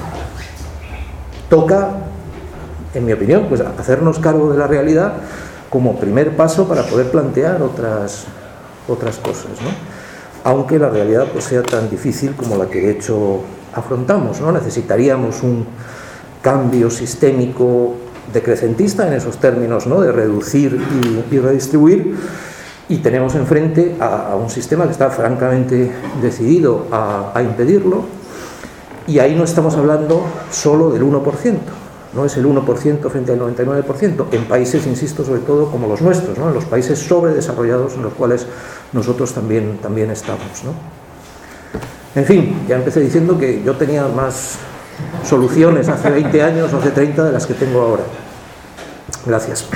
Toca, en mi opinión, pues hacernos cargo de la realidad como primer paso para poder plantear otras cosas, ¿no? Aunque la realidad pues sea tan difícil como la que de hecho afrontamos, ¿no? Necesitaríamos un cambio sistémico decrecentista en esos términos, ¿no? De reducir y redistribuir, y tenemos enfrente a un sistema que está francamente decidido a impedirlo, y ahí no estamos hablando solo del 1%, no es el 1% frente al 99%, en países, insisto, sobre todo como los nuestros, ¿no? En los países sobredesarrollados en los cuales nosotros también estamos, ¿no? En fin, ya empecé diciendo que yo tenía más soluciones hace 20 años o hace 30 de las que tengo ahora. Gracias.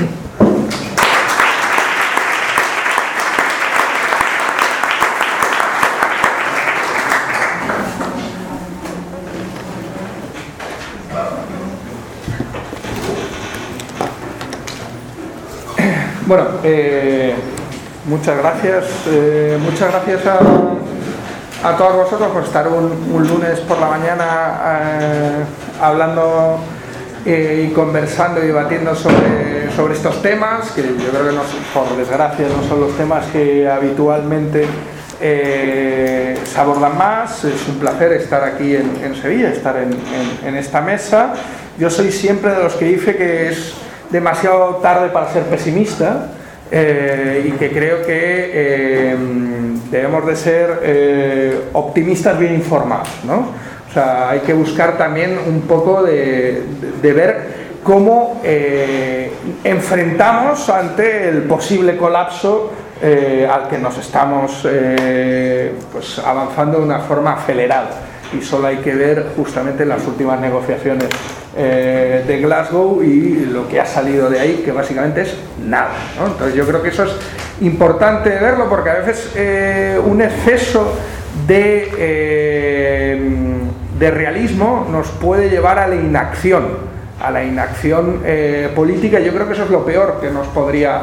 Bueno, muchas gracias a todos vosotros por estar un lunes por la mañana hablando y conversando y debatiendo sobre estos temas, que yo creo que por desgracia no son los temas que habitualmente se abordan más. Es un placer estar aquí en Sevilla, estar en esta mesa. Yo soy siempre de los que dice que es demasiado tarde para ser pesimista, y que creo que debemos de ser optimistas bien informados, ¿no? O sea, hay que buscar también un poco de ver cómo enfrentamos ante el posible colapso al que nos estamos pues avanzando de una forma acelerada. Y solo hay que ver justamente las últimas negociaciones de Glasgow y lo que ha salido de ahí, que básicamente es nada, ¿no? Entonces yo creo que eso es importante verlo, porque a veces un exceso de realismo nos puede llevar a la inacción política. Yo creo que eso es lo peor que nos podría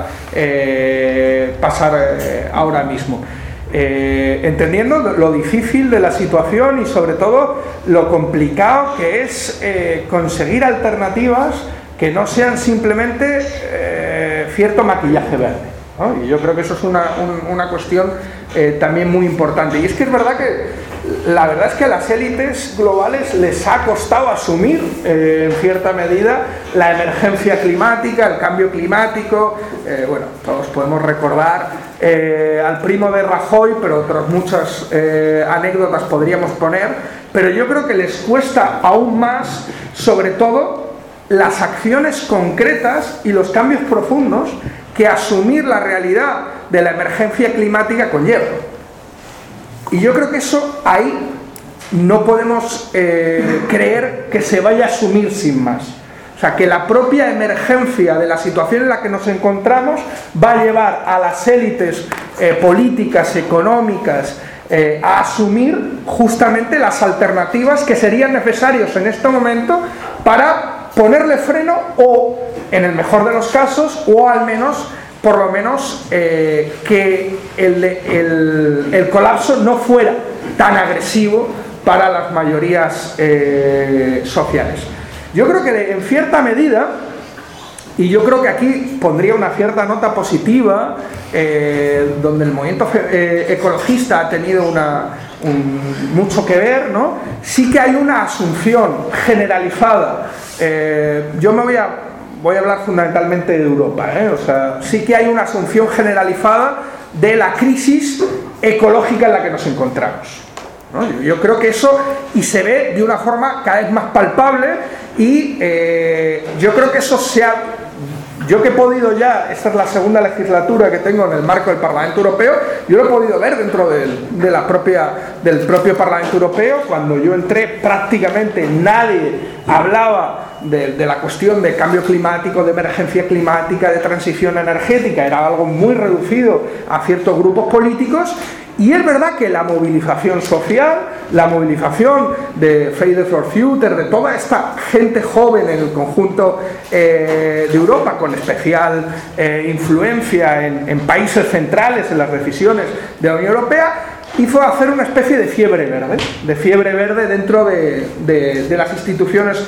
pasar ahora mismo. Entendiendo lo difícil de la situación y sobre todo lo complicado que es conseguir alternativas que no sean simplemente cierto maquillaje verde, ¿no? Y yo creo que eso es una cuestión también muy importante. Y es que es verdad que la verdad es que a las élites globales les ha costado asumir en cierta medida la emergencia climática, el cambio climático. Bueno, todos podemos recordar al primo de Rajoy, pero otras muchas anécdotas podríamos poner, pero yo creo que les cuesta aún más, sobre todo, las acciones concretas y los cambios profundos que asumir la realidad de la emergencia climática conlleva. Y yo creo que eso ahí no podemos creer que se vaya a asumir sin más. O sea, que la propia emergencia de la situación en la que nos encontramos va a llevar a las élites políticas, económicas, a asumir justamente las alternativas que serían necesarias en este momento para ponerle freno, o en el mejor de los casos, o al menos por lo menos que el colapso no fuera tan agresivo para las mayorías sociales. Yo creo que en cierta medida, y yo creo que aquí pondría una cierta nota positiva, donde el movimiento ecologista ha tenido mucho que ver, ¿no? Sí que hay una asunción generalizada. Yo voy a hablar fundamentalmente de Europa, O sea, sí que hay una asunción generalizada de la crisis ecológica en la que nos encontramos, ¿no? Yo creo que eso, y se ve de una forma cada vez más palpable, y yo creo que eso yo que he podido ya, esta es la segunda legislatura que tengo en el marco del Parlamento Europeo, yo lo he podido ver dentro del propio Parlamento Europeo. Cuando yo entré prácticamente nadie hablaba de la cuestión de cambio climático, de emergencia climática, de transición energética, era algo muy reducido a ciertos grupos políticos. Y es verdad que la movilización social, la movilización de Fridays for Future, de toda esta gente joven en el conjunto de Europa, con especial influencia en países centrales en las decisiones de la Unión Europea, hizo hacer una especie de fiebre verde dentro de las instituciones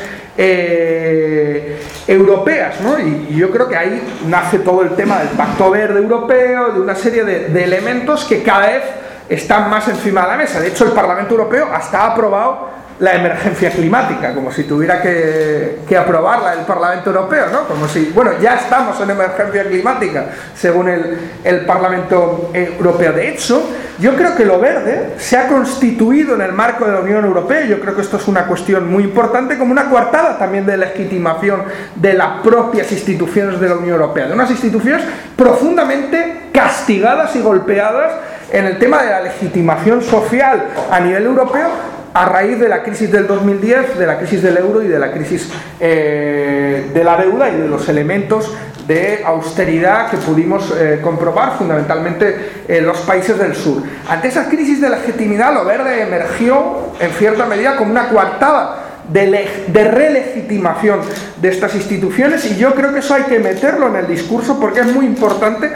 europeas, ¿no? Y yo creo que ahí nace todo el tema del Pacto Verde Europeo, de una serie de elementos que cada vez están más encima de la mesa. De hecho, el Parlamento Europeo hasta ha aprobado la emergencia climática, como si tuviera que aprobarla el Parlamento Europeo, ¿no? Como si, bueno, ya estamos en emergencia climática, según el Parlamento Europeo. De hecho, yo creo que lo verde se ha constituido en el marco de la Unión Europea. Yo creo que esto es una cuestión muy importante, como una coartada también de legitimación de las propias instituciones de la Unión Europea, de unas instituciones profundamente castigadas y golpeadas en el tema de la legitimación social a nivel europeo, a raíz de la crisis del 2010, de la crisis del euro y de la crisis de la deuda y de los elementos de austeridad que pudimos comprobar fundamentalmente en los países del sur. Ante esa crisis de legitimidad, lo verde emergió en cierta medida como una coartada de relegitimación de estas instituciones, y yo creo que eso hay que meterlo en el discurso porque es muy importante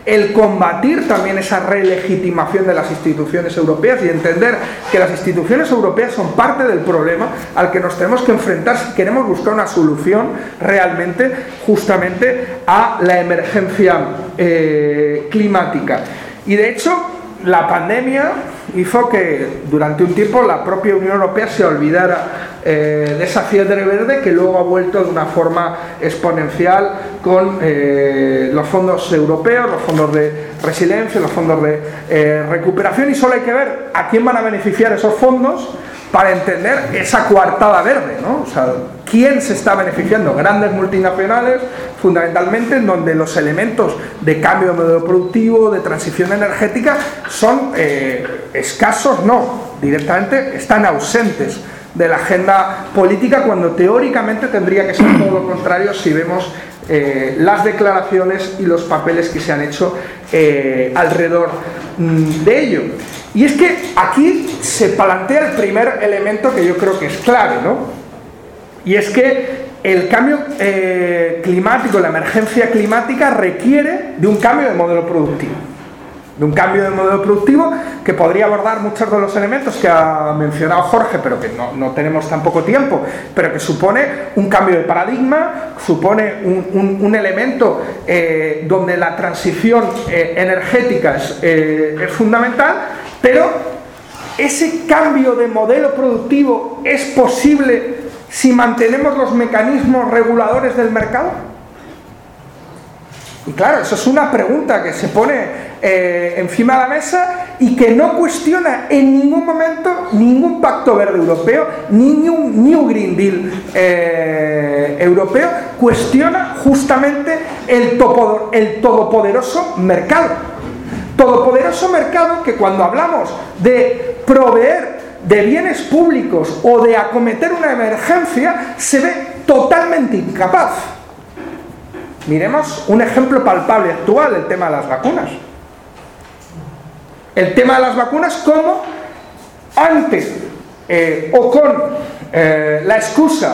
el combatir también esa relegitimación de las instituciones europeas y entender que las instituciones europeas son parte del problema al que nos tenemos que enfrentar si queremos buscar una solución realmente justamente a la emergencia climática. Y de hecho, la pandemia hizo que durante un tiempo la propia Unión Europea se olvidara de esa fiebre verde, que luego ha vuelto de una forma exponencial con los fondos europeos, los fondos de resiliencia, los fondos de recuperación, y solo hay que ver a quién van a beneficiar esos fondos para entender esa coartada verde, ¿no? O sea, ¿quién se está beneficiando? Grandes multinacionales, fundamentalmente, en donde los elementos de cambio de modelo productivo, de transición energética, son escasos, no, directamente están ausentes de la agenda política, cuando teóricamente tendría que ser todo lo contrario si vemos las declaraciones y los papeles que se han hecho alrededor de ello. Y es que aquí se plantea el primer elemento que yo creo que es clave, ¿no? Y es que el cambio climático, la emergencia climática requiere de un cambio de modelo productivo. De un cambio de modelo productivo que podría abordar muchos de los elementos que ha mencionado Jorge, pero que no tenemos tan poco tiempo, pero que supone un cambio de paradigma, supone un elemento donde la transición energética es fundamental, pero ese cambio de modelo productivo es posible si mantenemos los mecanismos reguladores del mercado. Y claro, eso es una pregunta que se pone encima de la mesa y que no cuestiona en ningún momento ningún pacto verde europeo, ni un New Green Deal europeo, cuestiona justamente el todopoderoso mercado. Todopoderoso mercado que, cuando hablamos de proveer de bienes públicos o de acometer una emergencia, se ve totalmente incapaz. Miremos un ejemplo palpable actual, el tema de las vacunas. El tema de las vacunas, como antes o con la excusa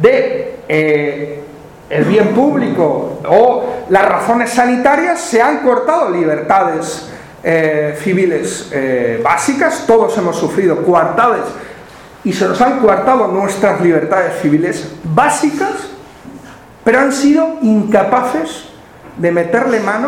de el bien público o las razones sanitarias, se han cortado libertades civiles básicas. Todos hemos sufrido coartades y se nos han coartado nuestras libertades civiles básicas, pero han sido incapaces de meterle mano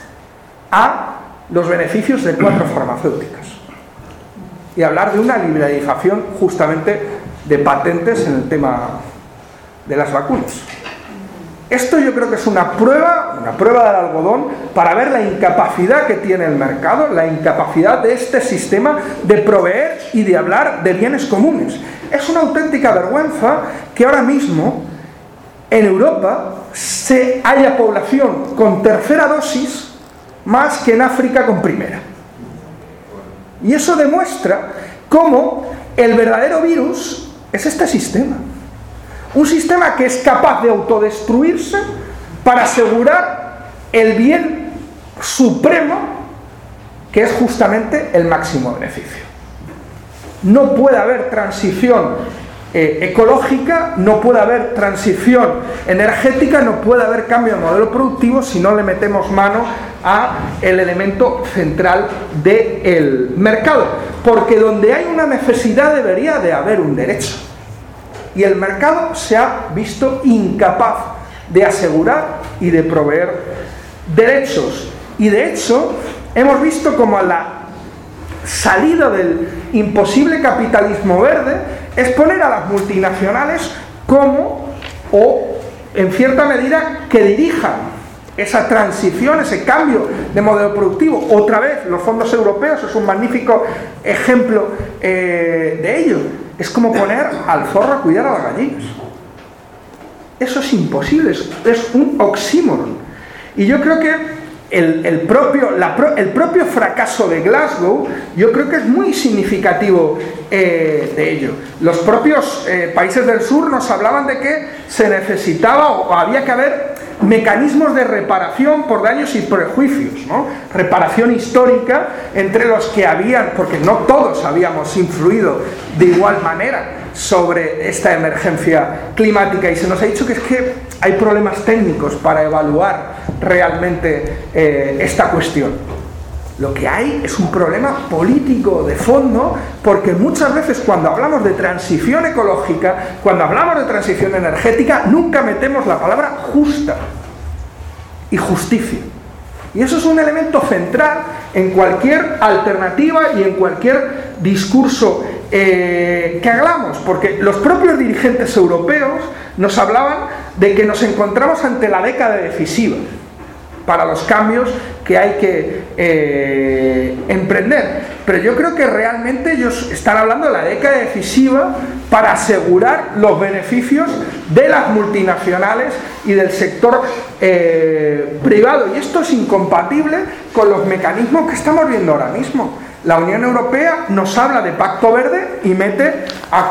a los beneficios de 4 farmacéuticas y hablar de una liberalización justamente de patentes en el tema de las vacunas. Esto yo creo que es una prueba del algodón para ver la incapacidad que tiene el mercado, la incapacidad de este sistema de proveer y de hablar de bienes comunes. Es una auténtica vergüenza que ahora mismo en Europa se haya población con tercera dosis más que en África con primera. Y eso demuestra cómo el verdadero virus es este sistema. Un sistema que es capaz de autodestruirse para asegurar el bien supremo, que es justamente el máximo beneficio. No puede haber transición ecológica, no puede haber transición energética, no puede haber cambio de modelo productivo si no le metemos mano a el elemento central del mercado, porque donde hay una necesidad debería de haber un derecho, y el mercado se ha visto incapaz de asegurar y de proveer derechos. Y de hecho hemos visto como a la salida del imposible capitalismo verde es poner a las multinacionales como, o en cierta medida, que dirijan esa transición, ese cambio de modelo productivo. Otra vez, los fondos europeos es un magnífico ejemplo de ello. Es como poner al zorro a cuidar a las gallinas. Eso es imposible, es un oxímoron. Y yo creo que el propio fracaso de Glasgow, yo creo que es muy significativo de ello. Los propios países del sur nos hablaban de que se necesitaba o había que haber mecanismos de reparación por daños y prejuicios, ¿no? Reparación histórica entre los que habían, porque no todos habíamos influido de igual manera sobre esta emergencia climática, y se nos ha dicho que es que hay problemas técnicos para evaluar realmente esta cuestión. Lo que hay es un problema político de fondo, porque muchas veces cuando hablamos de transición ecológica, cuando hablamos de transición energética, nunca metemos la palabra justa y justicia. Y eso es un elemento central en cualquier alternativa y en cualquier discurso que hagamos, porque los propios dirigentes europeos nos hablaban de que nos encontramos ante la década decisiva para los cambios que hay que emprender. Pero yo creo que realmente ellos están hablando de la década decisiva para asegurar los beneficios de las multinacionales y del sector privado. Y esto es incompatible con los mecanismos que estamos viendo ahora mismo. La Unión Europea nos habla de Pacto Verde y mete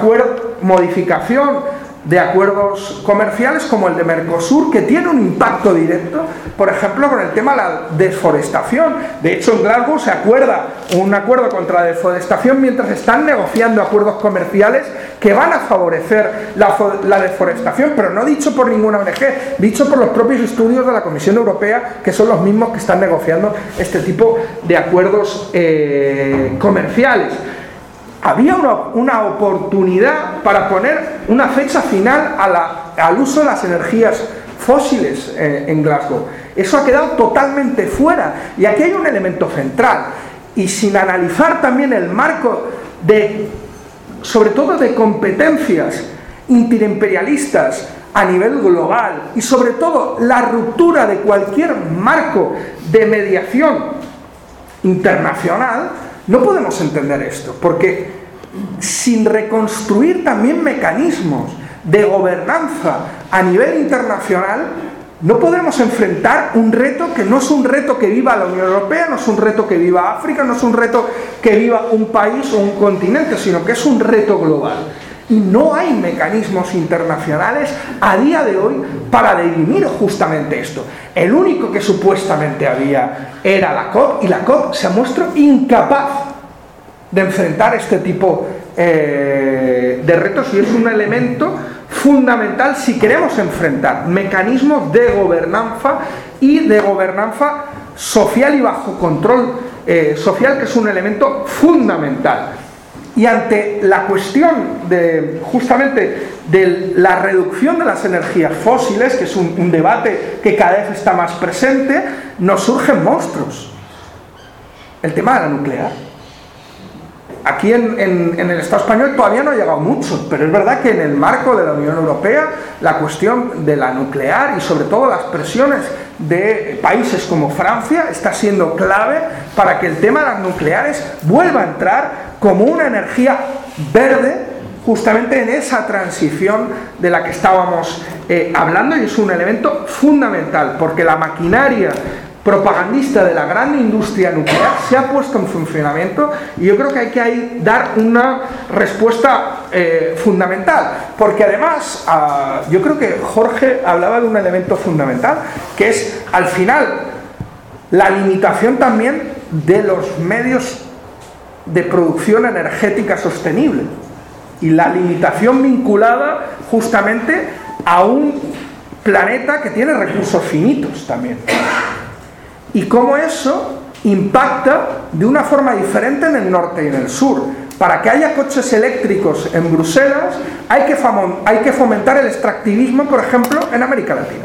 modificación de acuerdos comerciales como el de Mercosur, que tiene un impacto directo, por ejemplo, con el tema de la deforestación. De hecho, en Glasgow se acuerda un acuerdo contra la deforestación mientras están negociando acuerdos comerciales que van a favorecer la deforestación, pero no dicho por ninguna ONG, dicho por los propios estudios de la Comisión Europea, que son los mismos que están negociando este tipo de acuerdos comerciales. Había una oportunidad para poner una fecha final al uso de las energías fósiles en Glasgow. Eso ha quedado totalmente fuera. Y aquí hay un elemento central. Y sin analizar también el marco sobre todo de competencias interimperialistas a nivel global, y sobre todo la ruptura de cualquier marco de mediación internacional, no podemos entender esto, porque sin reconstruir también mecanismos de gobernanza a nivel internacional, no podremos enfrentar un reto que no es un reto que viva la Unión Europea, no es un reto que viva África, no es un reto que viva un país o un continente, sino que es un reto global. Y no hay mecanismos internacionales a día de hoy para dirimir justamente esto. El único que supuestamente había era la COP, y la COP se mostró incapaz de enfrentar este tipo de retos, y es un elemento fundamental si queremos enfrentar mecanismos de gobernanza y de gobernanza social y bajo control social, que es un elemento fundamental. Y ante la cuestión justamente de la reducción de las energías fósiles, que es un debate que cada vez está más presente, nos surgen monstruos. El tema de la nuclear. Aquí en el Estado español todavía no ha llegado mucho, pero es verdad que en el marco de la Unión Europea la cuestión de la nuclear y sobre todo las presiones de países como Francia está siendo clave para que el tema de las nucleares vuelva a entrar como una energía verde justamente en esa transición de la que estábamos hablando, y es un elemento fundamental porque la maquinaria propagandista de la gran industria nuclear se ha puesto en funcionamiento, y yo creo que hay que dar una respuesta fundamental, porque además yo creo que Jorge hablaba de un elemento fundamental, que es al final la limitación también de los medios de producción energética sostenible y la limitación vinculada justamente a un planeta que tiene recursos finitos también. Y cómo eso impacta de una forma diferente en el norte y en el sur. Para que haya coches eléctricos en Bruselas hay que fomentar el extractivismo, por ejemplo, en América Latina.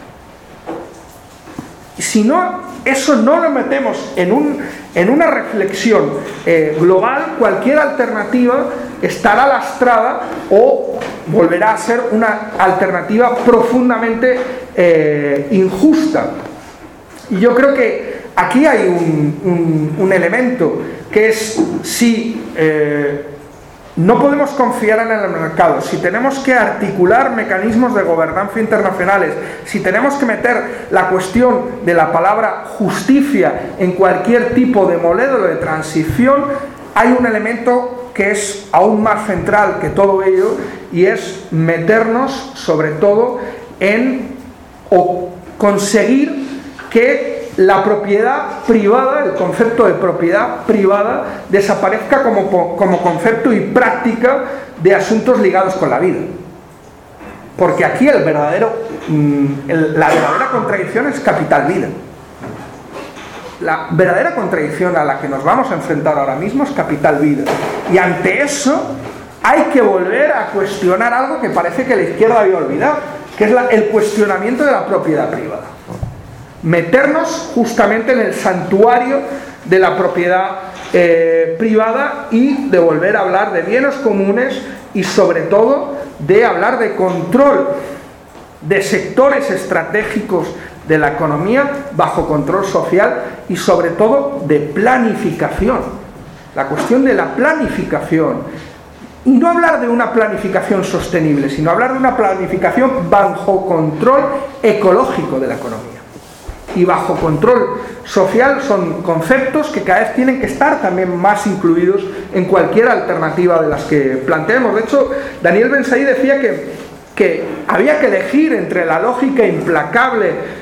Y si no, eso no lo metemos en una reflexión global, cualquier alternativa estará lastrada o volverá a ser una alternativa profundamente injusta. Y yo creo que aquí hay un elemento que es, si no podemos confiar en el mercado, si tenemos que articular mecanismos de gobernanza internacionales, si tenemos que meter la cuestión de la palabra justicia en cualquier tipo de modelo de transición, hay un elemento que es aún más central que todo ello, y es meternos sobre todo o conseguir que la propiedad privada, el concepto de propiedad privada, desaparezca como concepto y práctica de asuntos ligados con la vida. Porque aquí el verdadero la verdadera contradicción es capital-vida. La verdadera contradicción a la que nos vamos a enfrentar ahora mismo es capital-vida. Y ante eso hay que volver a cuestionar algo que parece que la izquierda había olvidado, que es el cuestionamiento de la propiedad privada. Meternos justamente en el santuario de la propiedad privada y de volver a hablar de bienes comunes y sobre todo de hablar de control de sectores estratégicos de la economía bajo control social y sobre todo de planificación. La cuestión de la planificación. Y no hablar de una planificación sostenible, sino hablar de una planificación bajo control ecológico de la economía. Y bajo control social son conceptos que cada vez tienen que estar también más incluidos en cualquier alternativa de las que planteemos. De hecho, Daniel Ben-Said decía que había que elegir entre la lógica implacable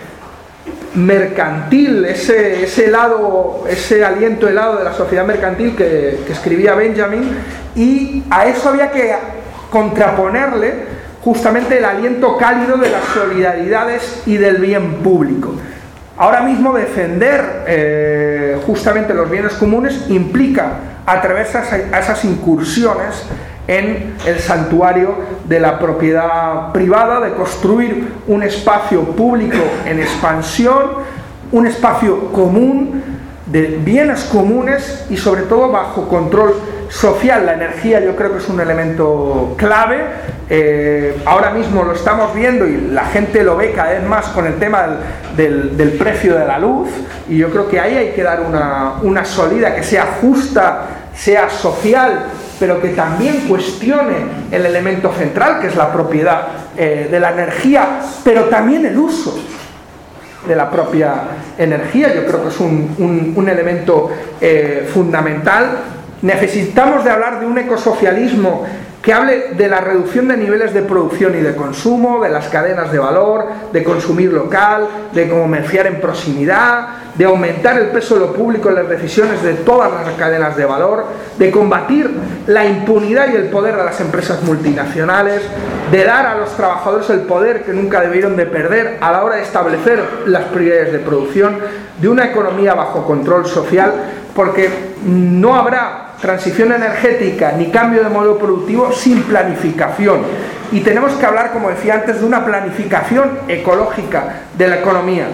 mercantil, ese aliento helado de la sociedad mercantil que escribía Benjamin, y a eso había que contraponerle justamente el aliento cálido de las solidaridades y del bien público. Ahora mismo defender justamente los bienes comunes implica atreverse a esas incursiones en el santuario de la propiedad privada, de construir un espacio público en expansión, un espacio común de bienes comunes y sobre todo bajo control social. La energía yo creo que es un elemento clave. Ahora mismo lo estamos viendo y la gente lo ve cada vez más con el tema del precio de la luz, y yo creo que ahí hay que dar una salida que sea justa, sea social, pero que también cuestione el elemento central, que es la propiedad de la energía, pero también el uso de la propia energía. Yo creo que es un elemento fundamental. Necesitamos de hablar de un ecosocialismo que hable de la reducción de niveles de producción y de consumo, de las cadenas de valor, de consumir local, de comerciar en proximidad, de aumentar el peso de lo público en las decisiones de todas las cadenas de valor, de combatir la impunidad y el poder de las empresas multinacionales, de dar a los trabajadores el poder que nunca debieron de perder a la hora de establecer las prioridades de producción, de una economía bajo control social, porque no habrá transición energética ni cambio de modelo productivo sin planificación. Y tenemos que hablar, como decía antes, de una planificación ecológica de la economía.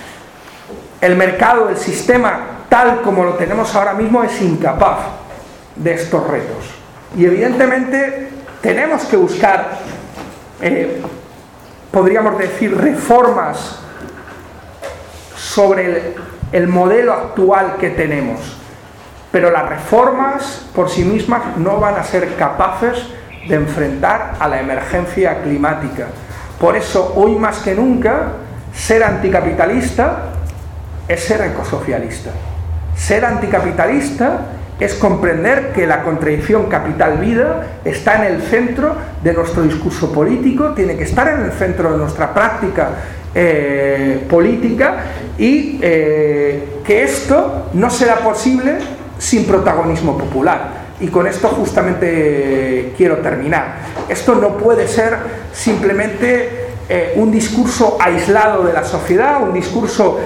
El mercado, el sistema tal como lo tenemos ahora mismo es incapaz de estos retos. Y evidentemente tenemos que buscar, podríamos decir, reformas sobre el modelo actual que tenemos. Pero las reformas por sí mismas no van a ser capaces de enfrentar a la emergencia climática. Por eso, hoy más que nunca, ser anticapitalista es ser ecosocialista. Ser anticapitalista es comprender que la contradicción capital-vida está en el centro de nuestro discurso político, tiene que estar en el centro de nuestra práctica política, y que esto no será posible sin protagonismo popular. Y con esto justamente quiero terminar. Esto no puede ser simplemente un discurso aislado de la sociedad, un discurso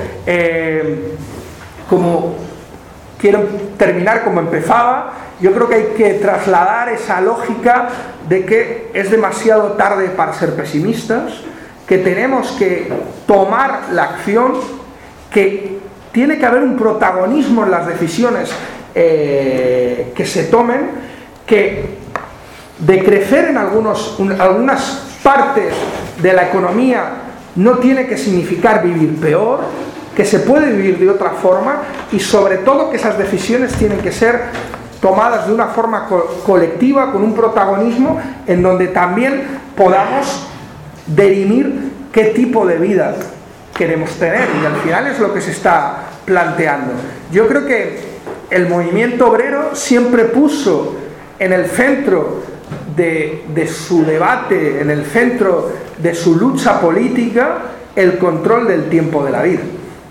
como quiero terminar como empezaba. Yo creo que hay que trasladar esa lógica de que es demasiado tarde para ser pesimistas, que tenemos que tomar la acción, que tiene que haber un protagonismo en las decisiones que se tomen, que de crecer en algunas partes de la economía no tiene que significar vivir peor, que se puede vivir de otra forma, y sobre todo que esas decisiones tienen que ser tomadas de una forma colectiva, con un protagonismo en donde también podamos dirimir qué tipo de vida queremos tener, y al final es lo que se está planteando. Yo creo que el movimiento obrero siempre puso en el centro de su debate, en el centro de su lucha política, el control del tiempo de la vida.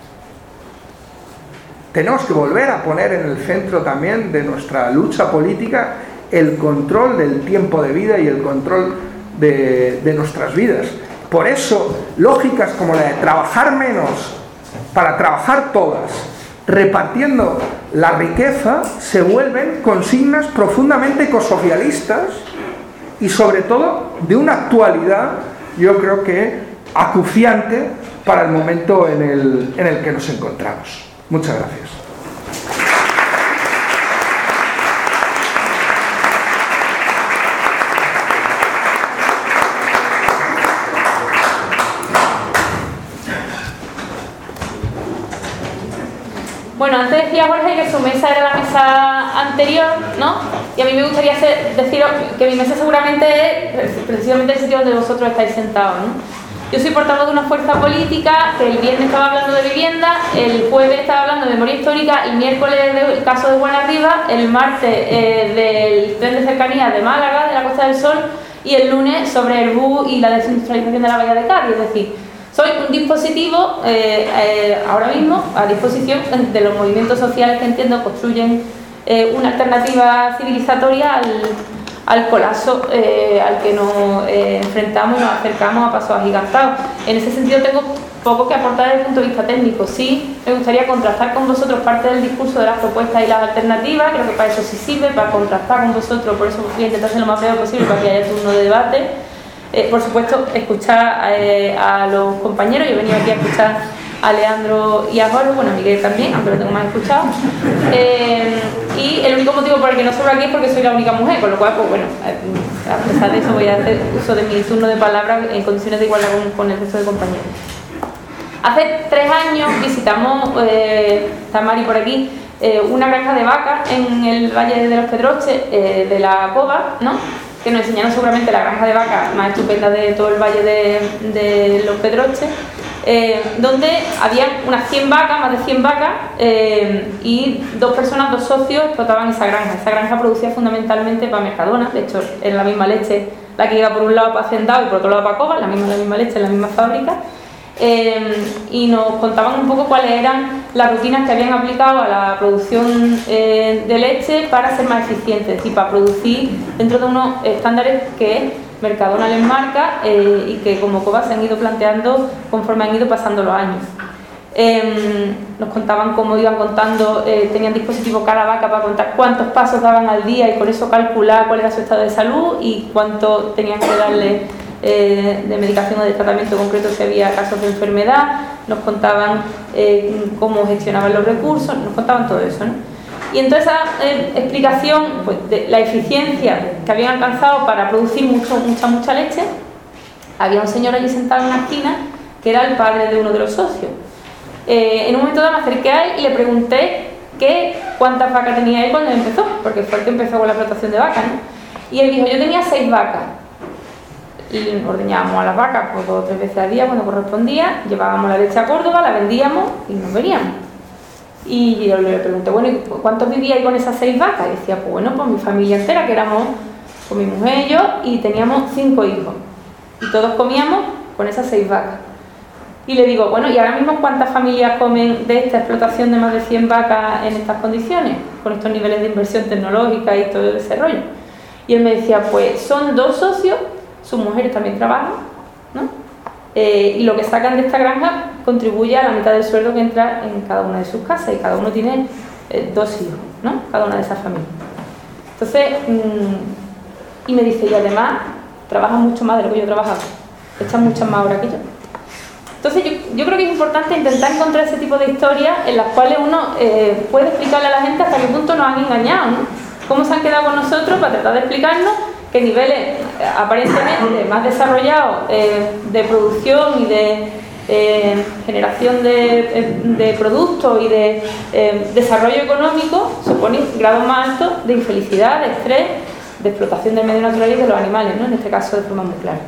Tenemos que volver a poner en el centro también de nuestra lucha política el control del tiempo de vida y el control de nuestras vidas. Por eso, lógicas como la de trabajar menos para trabajar todas, repartiendo la riqueza, se vuelven consignas profundamente ecosocialistas y sobre todo de una actualidad, yo creo que acuciante para el momento en el que nos encontramos. Muchas gracias. Bueno, antes decía Jorge que su mesa era la mesa anterior, ¿no? Y a mí me gustaría deciros que mi mesa seguramente es precisamente el sitio donde vosotros estáis sentados, ¿no? Yo soy portavoz de una fuerza política que el viernes estaba hablando de vivienda, el jueves estaba hablando de memoria histórica, el miércoles del caso de Buenarriba, el martes del tren de cercanía de Málaga, de la Costa del Sol, y el lunes sobre el BU y la desindustrialización de la Bahía de Cádiz. Es decir, soy un dispositivo ahora mismo a disposición de los movimientos sociales que entiendo construyen una alternativa civilizatoria al colapso al que nos enfrentamos y nos acercamos a pasos agigantados. En ese sentido tengo poco que aportar desde el punto de vista técnico. Sí, me gustaría contrastar con vosotros parte del discurso de las propuestas y las alternativas. Creo que para eso sí sirve, para contrastar con vosotros. Por eso voy a intentar ser lo más breve posible para que haya turno de debate. Por supuesto, escuchar a los compañeros. Yo he venido aquí a escuchar a Leandro y a Jorge, bueno, a Miguel también, aunque lo tengo más escuchado. Y el único motivo por el que no sobro aquí es porque soy la única mujer, con lo cual, pues bueno, a pesar de eso voy a hacer uso de mi turno de palabra en condiciones de igualdad con el resto de compañeros. Hace 3 años visitamos, está Mari por aquí, una granja de vacas en el Valle de los Pedroches, de la Cova, ¿no? Que nos enseñaron seguramente la granja de vacas más estupenda de todo el Valle de los Pedroches, donde había unas 100 vacas, más de 100 vacas, y 2 personas, 2 socios explotaban esa granja. Esa granja producía fundamentalmente para Mercadona, de hecho era la misma leche la que iba por un lado para Hacendado y por otro lado para Cova, la misma leche en la misma fábrica. Y nos contaban un poco cuáles eran las rutinas que habían aplicado a la producción de leche para ser más eficientes, es decir, para producir dentro de unos estándares que Mercadona les marca y que como Cova se han ido planteando conforme han ido pasando los años. Nos contaban cómo iban contando, tenían dispositivos cada vaca para contar cuántos pasos daban al día y con eso calcular cuál era su estado de salud y cuánto tenían que darle de medicación o de tratamiento concreto si había casos de enfermedad. Nos contaban cómo gestionaban los recursos, nos contaban todo eso, ¿no? Y en toda esa explicación, pues, de la eficiencia que habían alcanzado para producir mucha leche, había un señor allí sentado en una esquina que era el padre de uno de los socios. En un momento dado me acerqué a él y le pregunté cuántas vacas tenía él cuando empezó, porque fue el que empezó con la explotación de vacas, ¿no? Y él dijo: yo tenía 6 vacas. Y ordeñábamos a las vacas pues 2 o 3 veces al día cuando correspondía, llevábamos la leche a Córdoba, la vendíamos y nos veníamos. Y yo le pregunté: bueno, ¿y cuántos vivíais con esas 6 vacas? Y decía: pues bueno, pues mi familia entera, que éramos con mi mujer y yo, y teníamos 5 hijos. Y todos comíamos con esas 6 vacas. Y le digo: bueno, ¿y ahora mismo cuántas familias comen de esta explotación de más de 100 vacas en estas condiciones, con estos niveles de inversión tecnológica y todo ese rollo? Y él me decía: pues son 2 socios, sus mujeres también trabajan, ¿no? Y lo que sacan de esta granja contribuye a la mitad del sueldo que entra en cada una de sus casas, y cada uno tiene 2 hijos, ¿no? Cada una de esas familias. Entonces, y me dice: y además trabajan mucho más de lo que yo trabajaba, echan muchas más horas que yo. Entonces yo creo que es importante intentar encontrar ese tipo de historias en las cuales uno puede explicarle a la gente hasta qué punto nos han engañado, ¿no? Cómo se han quedado con nosotros para tratar de explicarnos que niveles aparentemente más desarrollados de producción y de generación de productos y de desarrollo económico suponen grados más altos de infelicidad, de estrés, de explotación del medio natural y de los animales, ¿no? En este caso de forma muy clara.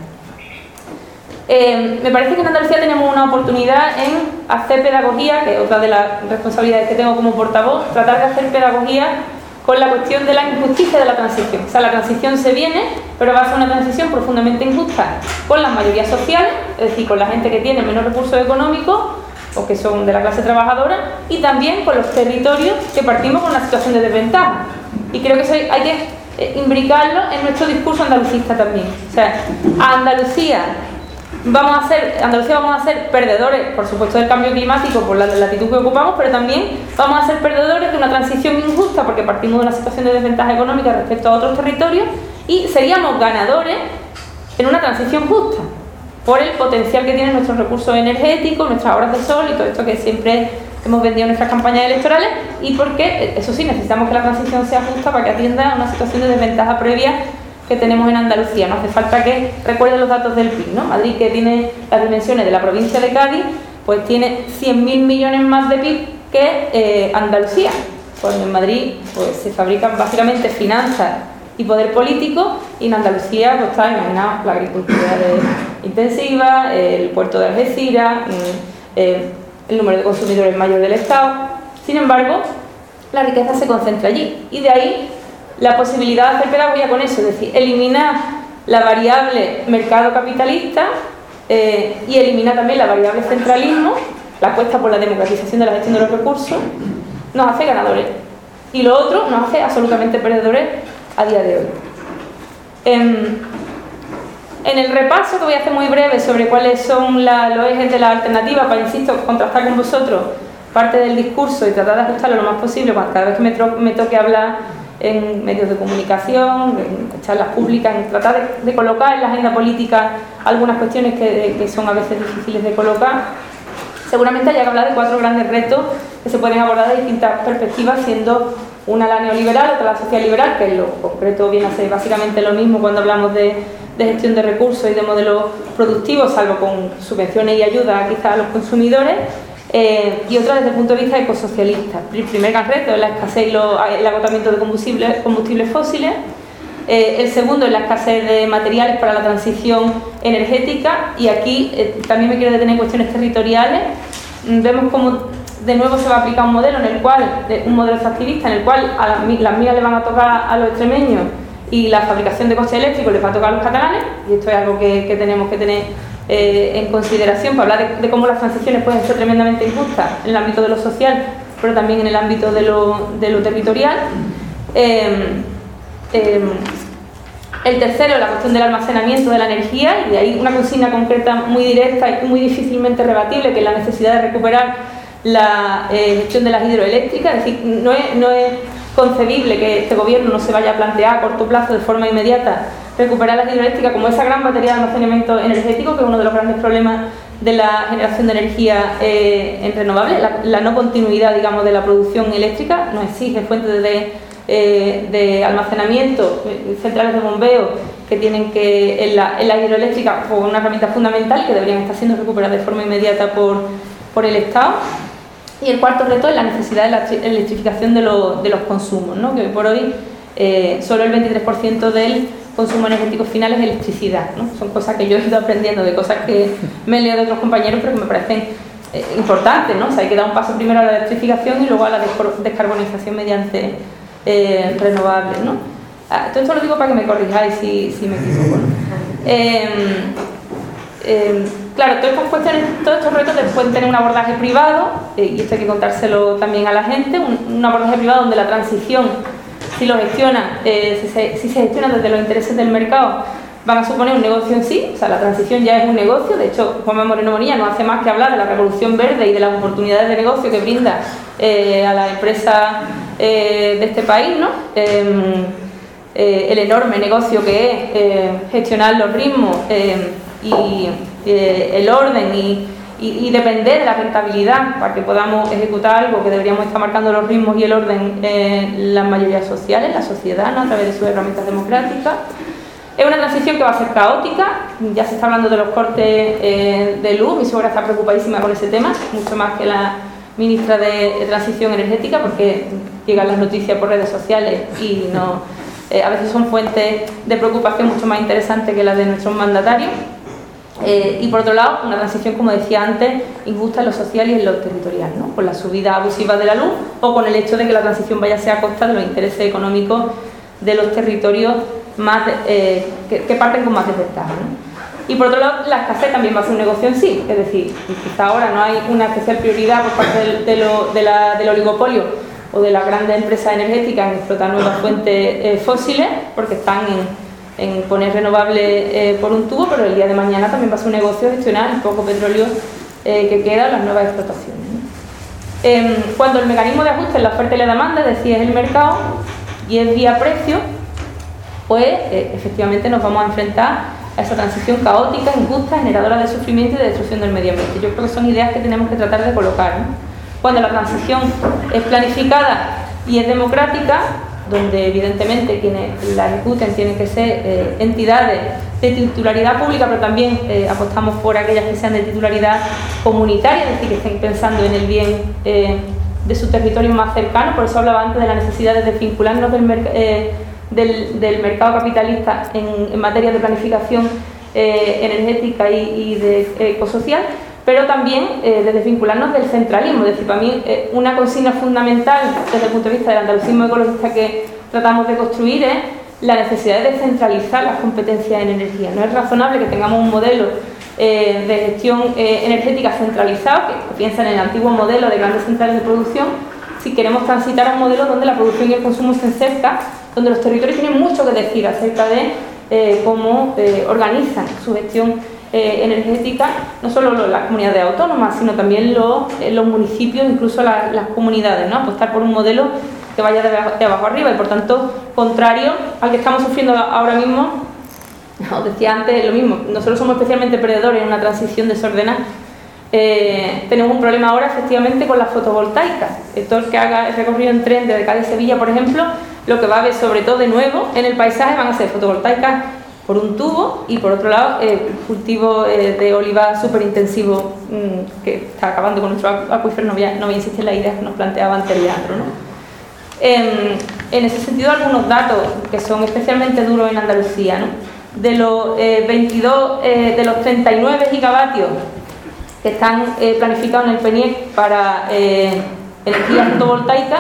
Me parece que en Andalucía tenemos una oportunidad en hacer pedagogía, que es otra de las responsabilidades que tengo como portavoz, tratar de hacer pedagogía con la cuestión de la injusticia de la transición. O sea, la transición se viene, pero va a ser una transición profundamente injusta con las mayorías sociales, es decir, con la gente que tiene menos recursos económicos o que son de la clase trabajadora, y también con los territorios que partimos con una situación de desventaja. Y creo que eso hay que imbricarlo en nuestro discurso andalucista también. O sea, a Andalucía Andalucía vamos a ser perdedores, por supuesto, del cambio climático por la latitud que ocupamos, pero también vamos a ser perdedores de una transición injusta porque partimos de una situación de desventaja económica respecto a otros territorios, y seríamos ganadores en una transición justa por el potencial que tienen nuestros recursos energéticos, nuestras horas de sol y todo esto que siempre hemos vendido en nuestras campañas electorales, y porque, eso sí, necesitamos que la transición sea justa para que atienda a una situación de desventaja previa que tenemos en Andalucía. No hace falta que recuerden los datos del PIB, ¿no? Madrid, que tiene las dimensiones de la provincia de Cádiz, pues tiene 100.000 millones más de PIB que Andalucía. Pues en Madrid pues, se fabrican básicamente finanzas y poder político, y en Andalucía pues está, imaginaos, la agricultura intensiva, el puerto de Algeciras, el número de consumidores mayor del Estado. Sin embargo, la riqueza se concentra allí, y de ahí la posibilidad de hacer pedagogía con eso, es decir, eliminar la variable mercado capitalista y eliminar también la variable centralismo, la apuesta por la democratización de la gestión de los recursos, nos hace ganadores, y lo otro nos hace absolutamente perdedores a día de hoy. En el repaso que voy a hacer muy breve sobre cuáles son los ejes de la alternativa, para, insisto, contrastar con vosotros parte del discurso y tratar de ajustarlo lo más posible cada vez que me toque hablar en medios de comunicación, en charlas públicas, en tratar de colocar en la agenda política algunas cuestiones que son a veces difíciles de colocar. Seguramente haya que hablar de 4 grandes retos que se pueden abordar de distintas perspectivas, siendo una la neoliberal, otra la social liberal, que en lo concreto viene a ser básicamente lo mismo cuando hablamos de gestión de recursos y de modelos productivos, salvo con subvenciones y ayudas quizás a los consumidores, y otra desde el punto de vista ecosocialista. El primer gran reto es la escasez y el agotamiento de combustibles fósiles. El segundo es la escasez de materiales para la transición energética, y aquí también me quiero detener en cuestiones territoriales. Vemos cómo de nuevo se va a aplicar un modelo un modelo extractivista en el cual las minas le van a tocar a los extremeños y la fabricación de coches eléctricos les va a tocar a los catalanes, y esto es algo que tenemos que tener en consideración para hablar de cómo las transiciones pueden ser tremendamente injustas en el ámbito de lo social, pero también en el ámbito de lo territorial. El tercero es la cuestión del almacenamiento de la energía, y de ahí una consigna concreta muy directa y muy difícilmente rebatible, que es la necesidad de recuperar la gestión de las hidroeléctricas. Es decir, no es concebible que este gobierno no se vaya a plantear a corto plazo, de forma inmediata, recuperar las hidroeléctricas como esa gran batería de almacenamiento energético, que es uno de los grandes problemas de la generación de energía en renovables. La no continuidad, digamos, de la producción eléctrica nos exige fuentes de almacenamiento, centrales de bombeo que tienen que, en la hidroeléctrica, como una herramienta fundamental, que deberían estar siendo recuperadas de forma inmediata por el Estado. Y el cuarto reto es la necesidad de la electrificación de los consumos, ¿no? Que hoy por hoy solo el 23% del consumo energético final es electricidad, ¿no? Son cosas que yo he ido aprendiendo, de cosas que me he leído de otros compañeros, pero que me parecen importantes, ¿no? O sea, hay que dar un paso primero a la electrificación y luego a la descarbonización mediante renovables, ¿no? Todo esto lo digo para que me corrijáis si me equivoco, ¿no? Claro, todas estas cuestiones, todos estos retos pueden tener un abordaje privado, y esto hay que contárselo también a la gente, un abordaje privado donde la transición, si se gestiona desde los intereses del mercado, van a suponer un negocio en sí. O sea, la transición ya es un negocio. De hecho, Juanma Moreno Bonilla no hace más que hablar de la revolución verde y de las oportunidades de negocio que brinda a las empresas de este país, ¿no? El enorme negocio que es gestionar los ritmos y el orden y depender de la rentabilidad para que podamos ejecutar algo que deberíamos estar marcando los ritmos y el orden en las mayorías sociales, la sociedad, ¿no? A través de sus herramientas democráticas. Es una transición que va a ser caótica. Ya se está hablando de los cortes de luz. Mi suegra está preocupadísima con ese tema, mucho más que la ministra de Transición Energética, porque llegan las noticias por redes sociales y a veces son fuentes de preocupación mucho más interesantes que las de nuestros mandatarios. Y por otro lado, una transición, como decía antes, injusta en lo social y en lo territorial, ¿no? Con la subida abusiva de la luz o con el hecho de que la transición vaya a ser a costa de los intereses económicos de los territorios más que parten con más desventaja, ¿no? Y por otro lado, la escasez también va a ser un negocio en sí, es decir, quizá ahora no hay una especial prioridad por parte del oligopolio o de las grandes empresas energéticas en explotar nuevas fuentes fósiles, porque están en poner renovable por un tubo, pero el día de mañana también va a ser un negocio gestionar el poco petróleo que queda en las nuevas explotaciones, ¿no? Cuando el mecanismo de ajuste en la oferta y la demanda, decía, es el mercado y es vía precio, pues efectivamente nos vamos a enfrentar a esa transición caótica, injusta, generadora de sufrimiento y de destrucción del medio ambiente. Yo creo que son ideas que tenemos que tratar de colocar, ¿no? Cuando la transición es planificada y es democrática, donde evidentemente quienes la ejecuten tienen que ser entidades de titularidad pública, pero también apostamos por aquellas que sean de titularidad comunitaria, es decir, que estén pensando en el bien de su territorio más cercano. Por eso hablaba antes de la necesidad de desvincularnos del mercado capitalista en materia de planificación energética y de ecosocial, pero también de desvincularnos del centralismo. Es decir, para mí una consigna fundamental desde el punto de vista del andalucismo ecologista que tratamos de construir es la necesidad de descentralizar las competencias en energía. No es razonable que tengamos un modelo de gestión energética centralizado, que piensa en el antiguo modelo de grandes centrales de producción, si queremos transitar a un modelo donde la producción y el consumo se cerca, donde los territorios tienen mucho que decir acerca de cómo organizan su gestión energética, no solo las comunidades autónomas, sino también los municipios, incluso las comunidades, ¿no? Apostar por un modelo que vaya de abajo arriba y, por tanto, contrario al que estamos sufriendo ahora mismo. Os decía antes lo mismo, nosotros somos especialmente perdedores en una transición desordenada. Tenemos un problema ahora efectivamente con las fotovoltaicas. Todo el que haga el recorrido en tren desde Cádiz a Sevilla, por ejemplo, lo que va a ver sobre todo de nuevo en el paisaje van a ser fotovoltaicas por un tubo y por otro lado cultivo de olivar súper intensivo que está acabando con nuestro acuífero. No voy a insistir en la idea que nos planteaba antes Leandro, ¿no? En ese sentido, algunos datos que son especialmente duros en Andalucía, ¿no? De los 39 gigavatios que están planificados en el PENIEC para energía fotovoltaica,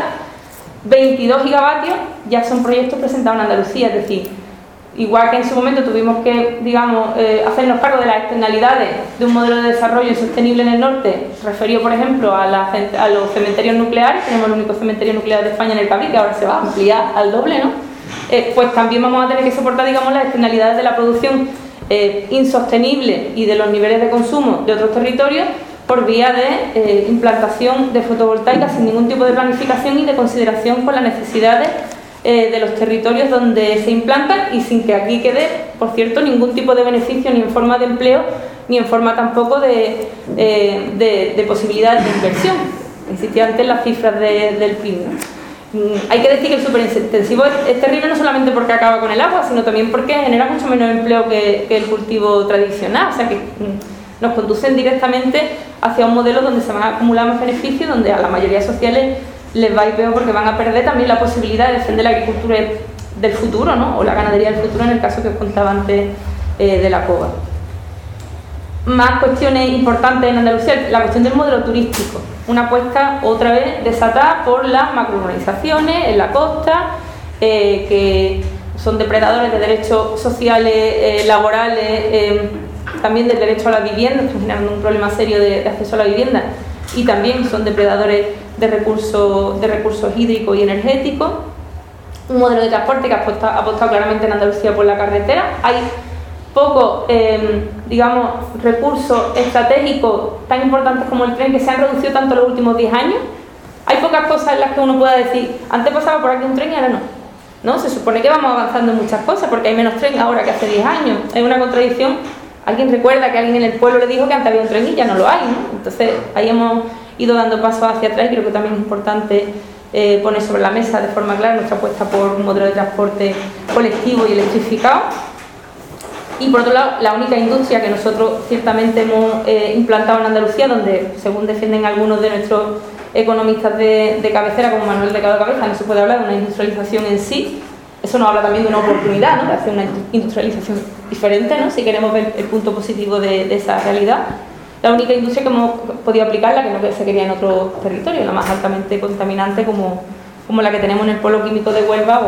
22 gigavatios ya son proyectos presentados en Andalucía. Es decir, igual que en su momento tuvimos que, digamos, hacernos cargo de las externalidades de un modelo de desarrollo sostenible en el norte, referido, por ejemplo, a los cementerios nucleares. Tenemos el único cementerio nuclear de España en el Cabril, que ahora se va a ampliar al doble, ¿no? Pues también vamos a tener que soportar, digamos, las externalidades de la producción insostenible y de los niveles de consumo de otros territorios por vía de implantación de fotovoltaica sin ningún tipo de planificación y de consideración con las necesidades de los territorios donde se implantan, y sin que aquí quede, por cierto, ningún tipo de beneficio ni en forma de empleo ni en forma tampoco de posibilidades de inversión. Insistía antes en las cifras del PIB, ¿no? Hay que decir que el superintensivo es terrible no solamente porque acaba con el agua, sino también porque genera mucho menos empleo que el cultivo tradicional. O sea que nos conducen directamente hacia un modelo donde se van a acumular más beneficios, donde a la mayoría sociales les va a ir peor porque van a perder también la posibilidad de defender la agricultura del futuro, ¿no? O la ganadería del futuro, en el caso que os contaba antes de la cova. Más cuestiones importantes en Andalucía: la cuestión del modelo turístico, una apuesta otra vez desatada por las macrourbanizaciones en la costa, que son depredadores de derechos sociales, laborales, también del derecho a la vivienda, están generando un problema serio de acceso a la vivienda, y también son depredadores de recursos hídricos y energéticos. Un modelo de transporte que ha apostado claramente en Andalucía por la carretera. Hay pocos, digamos, recursos estratégicos tan importantes como el tren, que se han reducido tanto en los últimos 10 años. Hay pocas cosas en las que uno pueda decir, antes pasaba por aquí un tren y ahora no. Se supone que vamos avanzando en muchas cosas, porque hay menos tren ahora que hace 10 años. Hay una contradicción. Alguien recuerda que alguien en el pueblo le dijo que antes había un tren y ya no lo hay, ¿no? Entonces ahí hemos ido dando pasos hacia atrás, y creo que también es importante poner sobre la mesa de forma clara nuestra apuesta por un modelo de transporte colectivo y electrificado. Y por otro lado, la única industria que nosotros ciertamente hemos implantado en Andalucía, donde, según defienden algunos de nuestros economistas de cabecera, como Manuel Delgado Cabeza, no se puede hablar de una industrialización en sí. Eso nos habla también de una oportunidad, ¿no? De hacer una industrialización diferente, ¿no? Si queremos ver el punto positivo de esa realidad. La única industria que hemos podido aplicar, la que no se quería en otros territorios, la más altamente contaminante, como la que tenemos en el polo químico de Huelva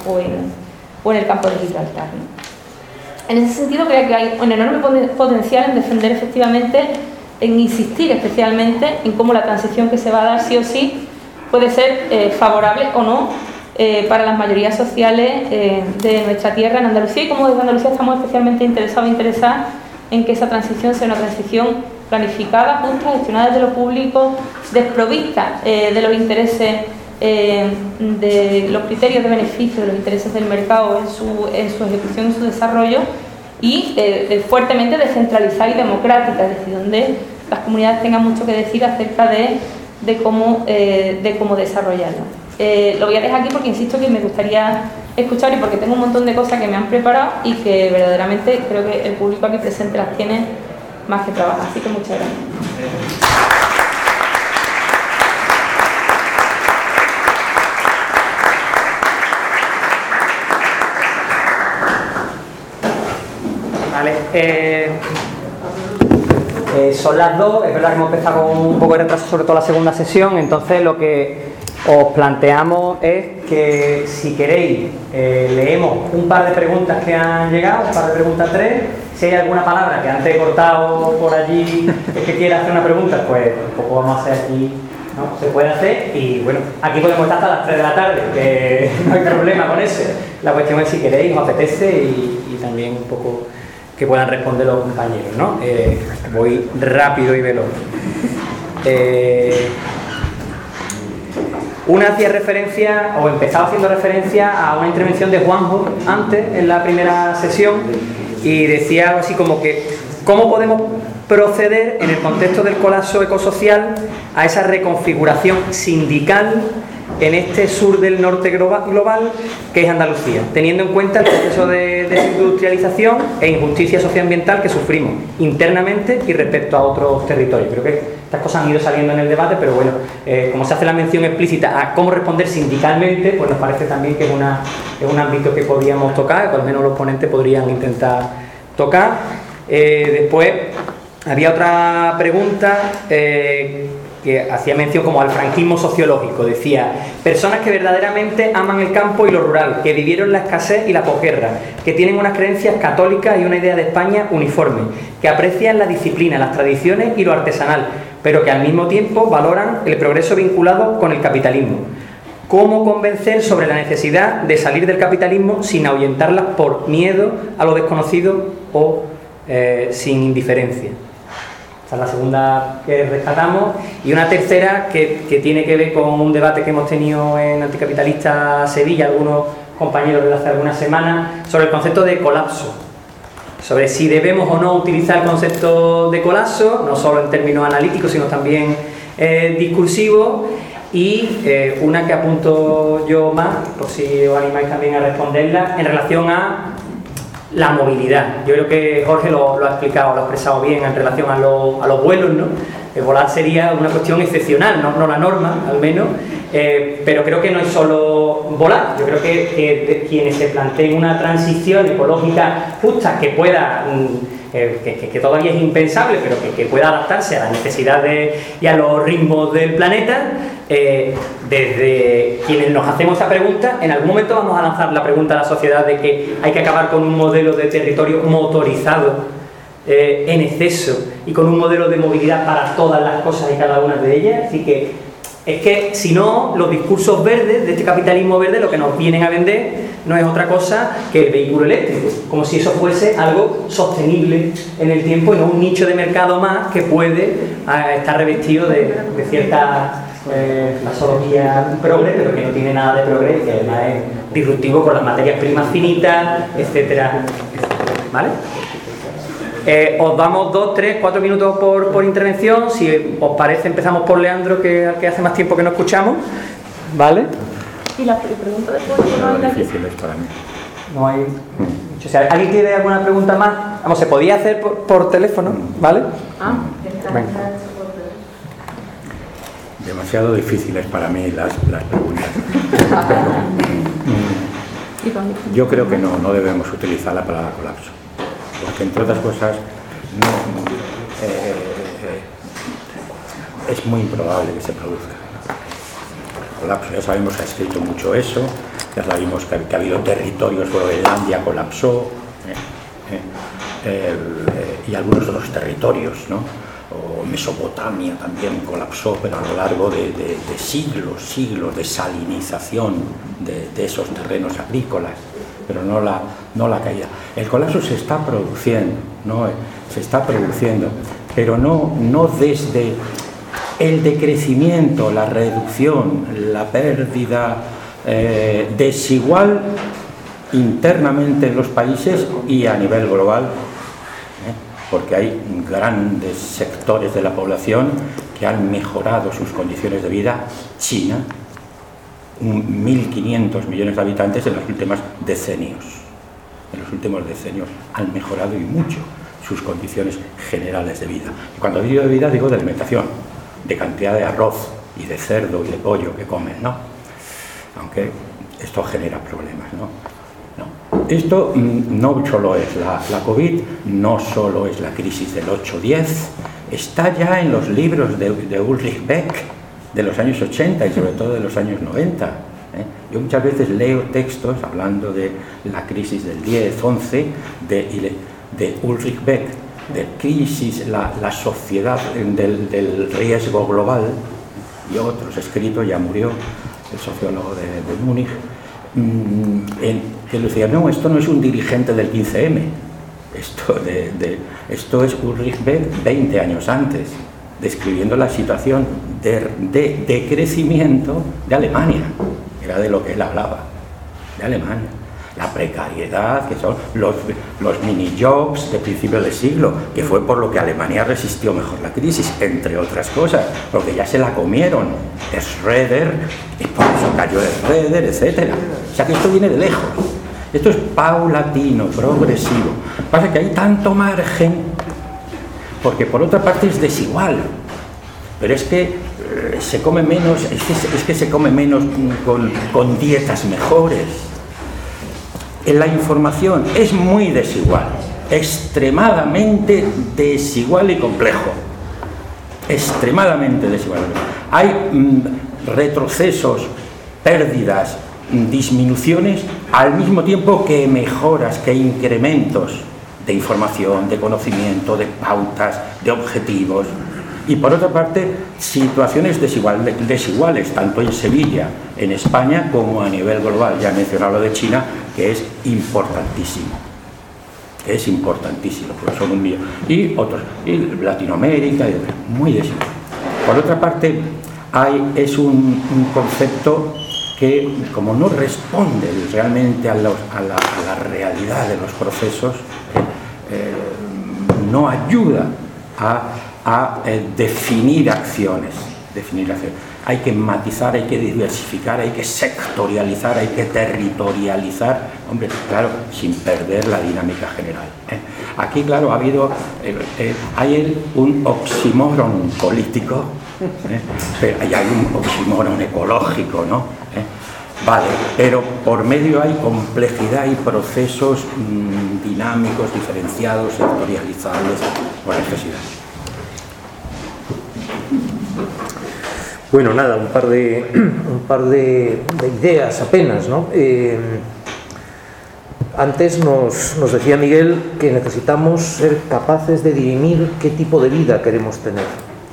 o en el campo de Gibraltar, ¿no? En ese sentido, creo que hay un enorme potencial en defender efectivamente, en insistir especialmente en cómo la transición que se va a dar sí o sí puede ser favorable o no para las mayorías sociales de nuestra tierra en Andalucía, y como desde Andalucía estamos especialmente interesadas en que esa transición sea una transición planificada, justa, gestionada desde lo público, desprovista de los intereses, de los criterios de beneficio, de los intereses del mercado en su ejecución y su desarrollo, y fuertemente descentralizada y democrática, es decir, donde las comunidades tengan mucho que decir acerca de cómo desarrollarla. Lo voy a dejar aquí porque insisto que me gustaría escuchar, y porque tengo un montón de cosas que me han preparado y que verdaderamente creo que el público aquí presente las tiene más que trabajar. Así que muchas gracias. Vale, son las 2, es verdad que hemos empezado con un poco de retraso, sobre todo la segunda sesión, entonces lo que os planteamos es que si queréis leemos un par de preguntas que han llegado, un par de preguntas 3, si hay alguna palabra que antes he cortado por allí es que quiera hacer una pregunta, pues tampoco vamos a hacer aquí, ¿no? Se puede hacer, y bueno, aquí podemos estar hasta las 3 de la tarde, que no hay problema con eso. La cuestión es si queréis, os apetece, y también un poco que puedan responder los compañeros, ¿no? Voy rápido y veloz. Una hacía referencia, o empezaba haciendo referencia a una intervención de Juanjo antes, en la primera sesión, y decía algo así como que ¿cómo podemos proceder en el contexto del colapso ecosocial a esa reconfiguración sindical en este sur del norte global que es Andalucía, teniendo en cuenta el proceso de desindustrialización e injusticia socioambiental que sufrimos internamente y respecto a otros territorios? Creo que estas cosas han ido saliendo en el debate, pero bueno, como se hace la mención explícita a cómo responder sindicalmente, pues nos parece también que es un ámbito que podríamos tocar, o al menos los ponentes podrían intentar tocar. Después había otra pregunta que hacía mención como al franquismo sociológico. Decía: personas que verdaderamente aman el campo y lo rural, que vivieron la escasez y la posguerra, que tienen unas creencias católicas y una idea de España uniforme, que aprecian la disciplina, las tradiciones y lo artesanal, pero que al mismo tiempo valoran el progreso vinculado con el capitalismo. ¿Cómo convencer sobre la necesidad de salir del capitalismo sin ahuyentarlas por miedo a lo desconocido o sin indiferencia? Esta es la segunda que rescatamos. Y una tercera que tiene que ver con un debate que hemos tenido en Anticapitalista Sevilla, algunos compañeros desde hace algunas semanas, sobre el concepto de colapso, sobre si debemos o no utilizar el concepto de colapso, no solo en términos analíticos, sino también discursivos. Y una que apunto yo más, por si os animáis también a responderla, en relación a la movilidad. Yo creo que Jorge lo ha explicado, lo ha expresado bien en relación a los vuelos, ¿no? Volar sería una cuestión excepcional, no la norma, al menos, pero creo que no es solo volar. Yo creo que quienes se planteen una transición ecológica justa que pueda, que todavía es impensable, pero que pueda adaptarse a las necesidades y a los ritmos del planeta, desde quienes nos hacemos esa pregunta, en algún momento vamos a lanzar la pregunta a la sociedad de que hay que acabar con un modelo de territorio motorizado en exceso y con un modelo de movilidad para todas las cosas y cada una de ellas. Así que es que si no, los discursos verdes de este capitalismo verde lo que nos vienen a vender no es otra cosa que el vehículo eléctrico, como si eso fuese algo sostenible en el tiempo y no un nicho de mercado más que puede estar revestido de cierta filosofía progre, pero que no tiene nada de progre, que además es disruptivo con las materias primas finitas, etcétera, ¿vale? Os damos 2, 3, 4 minutos por intervención. Si os parece, empezamos por Leandro, que hace más tiempo que no escuchamos, ¿vale? Y la pregunta después no hay difíciles para mí. No hay mucho. Si alguien tiene alguna pregunta más, vamos, se podía hacer por teléfono, ¿vale? Venga. Demasiado difíciles para mí las preguntas. Yo creo que no debemos utilizar la palabra colapso, porque entre otras cosas es muy improbable que se produzca colapso. Ya sabemos que ha escrito mucho eso, ya sabemos que ha habido territorios, Groenlandia colapsó, y algunos otros territorios, ¿no? Mesopotamia también colapsó, pero a lo largo de siglos de salinización de esos terrenos agrícolas, pero no la caída. El colapso se está produciendo, ¿no? Se está produciendo, pero no desde el decrecimiento, la reducción, la pérdida desigual internamente en los países y a nivel global, porque hay grandes sectores de la población que han mejorado sus condiciones de vida. China, 1.500 millones de habitantes en los últimos decenios. En los últimos decenios han mejorado y mucho sus condiciones generales de vida. Y cuando digo de vida, digo de alimentación, de cantidad de arroz y de cerdo y de pollo que comen, ¿no? Aunque esto genera problemas, ¿no? Esto no solo es la COVID, no solo es la crisis del 8-10, está ya en los libros de Ulrich Beck de los años 80 y sobre todo de los años 90. Yo muchas veces leo textos hablando de la crisis del 10-11 de Ulrich Beck, de crisis, la sociedad del riesgo global, y otros escritos, ya murió el sociólogo de Múnich, que le decía, no, esto no es un dirigente del 15M, esto es Ulrich Beck 20 años antes, describiendo la situación de crecimiento de Alemania, era de lo que él hablaba, de Alemania. La precariedad, que son los mini-jobs de principio del siglo, que fue por lo que Alemania resistió mejor la crisis, entre otras cosas, porque ya se la comieron. Schroeder, y por eso cayó Schroeder, etc. O sea que esto viene de lejos. Esto es paulatino, progresivo. Pasa que hay tanto margen, porque por otra parte es desigual, pero es que se come menos, es que se come menos con dietas mejores. La información es muy desigual, extremadamente desigual y complejo, extremadamente desigual. Hay retrocesos, pérdidas, disminuciones, al mismo tiempo que mejoras, que incrementos de información, de conocimiento, de pautas, de objetivos. Y por otra parte, situaciones desiguales, tanto en Sevilla, en España, como a nivel global. Ya he mencionado lo de China, que es importantísimo. Es importantísimo, porque son 1 millón. Y otros, y Latinoamérica, muy desigual. Por otra parte, es un concepto que, como no responde realmente a la realidad de los procesos, no ayuda a definir acciones. Hay que matizar, hay que diversificar, hay que sectorializar, hay que territorializar, hombre, claro, sin perder la dinámica general. Aquí, claro, hay un oxímoron político, pero hay un oxímoron ecológico, ¿no? Vale, pero por medio hay complejidad y procesos dinámicos, diferenciados, sectorializables, por necesidad. Bueno, nada, un par de ideas apenas, ¿no? Antes nos decía Miguel que necesitamos ser capaces de dirimir qué tipo de vida queremos tener.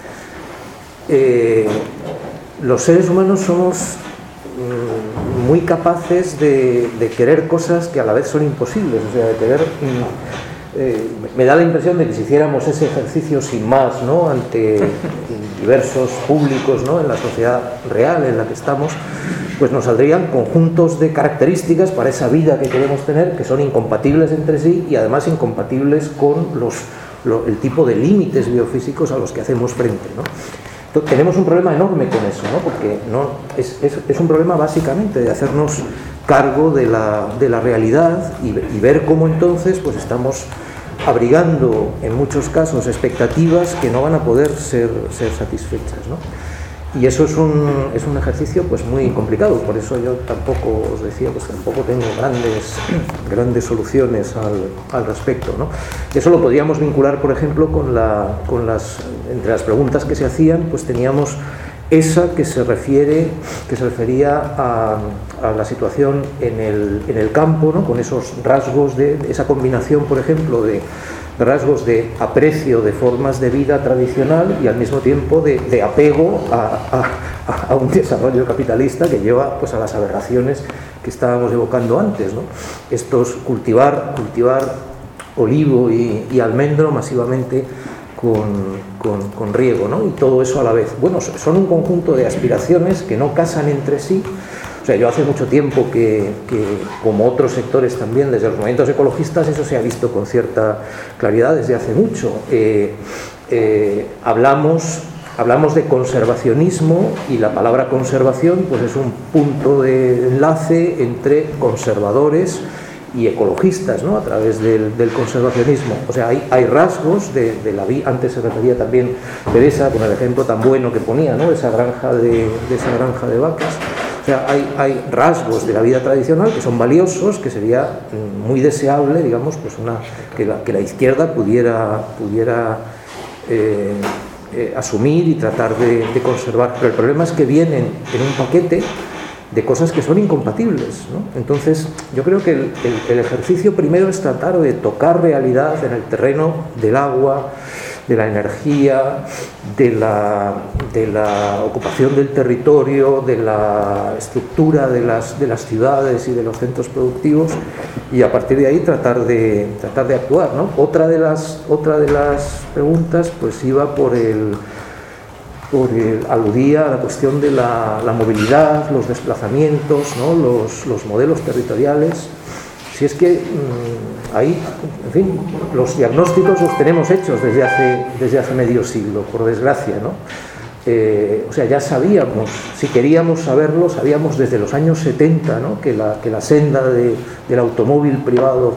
Los seres humanos somos muy capaces de querer cosas que a la vez son imposibles, o sea, de querer... me da la impresión de que si hiciéramos ese ejercicio sin más, ¿no?, ante diversos públicos, ¿no?, en la sociedad real en la que estamos, pues nos saldrían conjuntos de características para esa vida que queremos tener que son incompatibles entre sí y además incompatibles con el tipo de límites biofísicos a los que hacemos frente, ¿no? Entonces, tenemos un problema enorme con eso, ¿no?, porque es un problema básicamente de hacernos cargo de la realidad y ver cómo entonces pues estamos abrigando en muchos casos expectativas que no van a poder ser satisfechas, ¿no? Y eso es un ejercicio pues muy complicado. Por eso yo tampoco os decía, pues tampoco tengo grandes soluciones al respecto, ¿no? Eso lo podíamos vincular, por ejemplo, entre las preguntas que se hacían, pues teníamos esa que se refería a la situación en el campo, ¿no?, con esos rasgos de esa combinación, por ejemplo, rasgos de aprecio de formas de vida tradicional y al mismo tiempo de apego a un desarrollo capitalista que lleva pues a las aberraciones que estábamos evocando antes, ¿no? Estos cultivar olivo y almendro masivamente con riego, ¿no? Y todo eso a la vez. Bueno, son un conjunto de aspiraciones que no casan entre sí. O sea, yo hace mucho tiempo que como otros sectores también, desde los movimientos ecologistas, eso se ha visto con cierta claridad desde hace mucho. Hablamos de conservacionismo y la palabra conservación pues es un punto de enlace entre conservadores y ecologistas, ¿no? A través del conservacionismo. O sea, hay rasgos de la vida. Antes se refería también Teresa con el ejemplo tan bueno que ponía, ¿no? Esa granja de vacas. O sea, hay rasgos de la vida tradicional que son valiosos, que sería muy deseable, digamos, pues que la izquierda pudiera asumir y tratar de conservar. Pero el problema es que vienen en un paquete de cosas que son incompatibles, ¿no? Entonces, yo creo que el ejercicio primero es tratar de tocar realidad en el terreno del agua, de la energía, de la ocupación del territorio, de la estructura de las ciudades y de los centros productivos, y a partir de ahí tratar de actuar, ¿no? Otra de las preguntas pues iba aludía a la cuestión de la movilidad, los desplazamientos, ¿no? los modelos territoriales. Si es que ahí, en fin, los diagnósticos los tenemos hechos desde hace medio siglo, por desgracia, ¿no? O sea, ya sabíamos, si queríamos saberlo, sabíamos desde los años 70, ¿no? que la senda del automóvil privado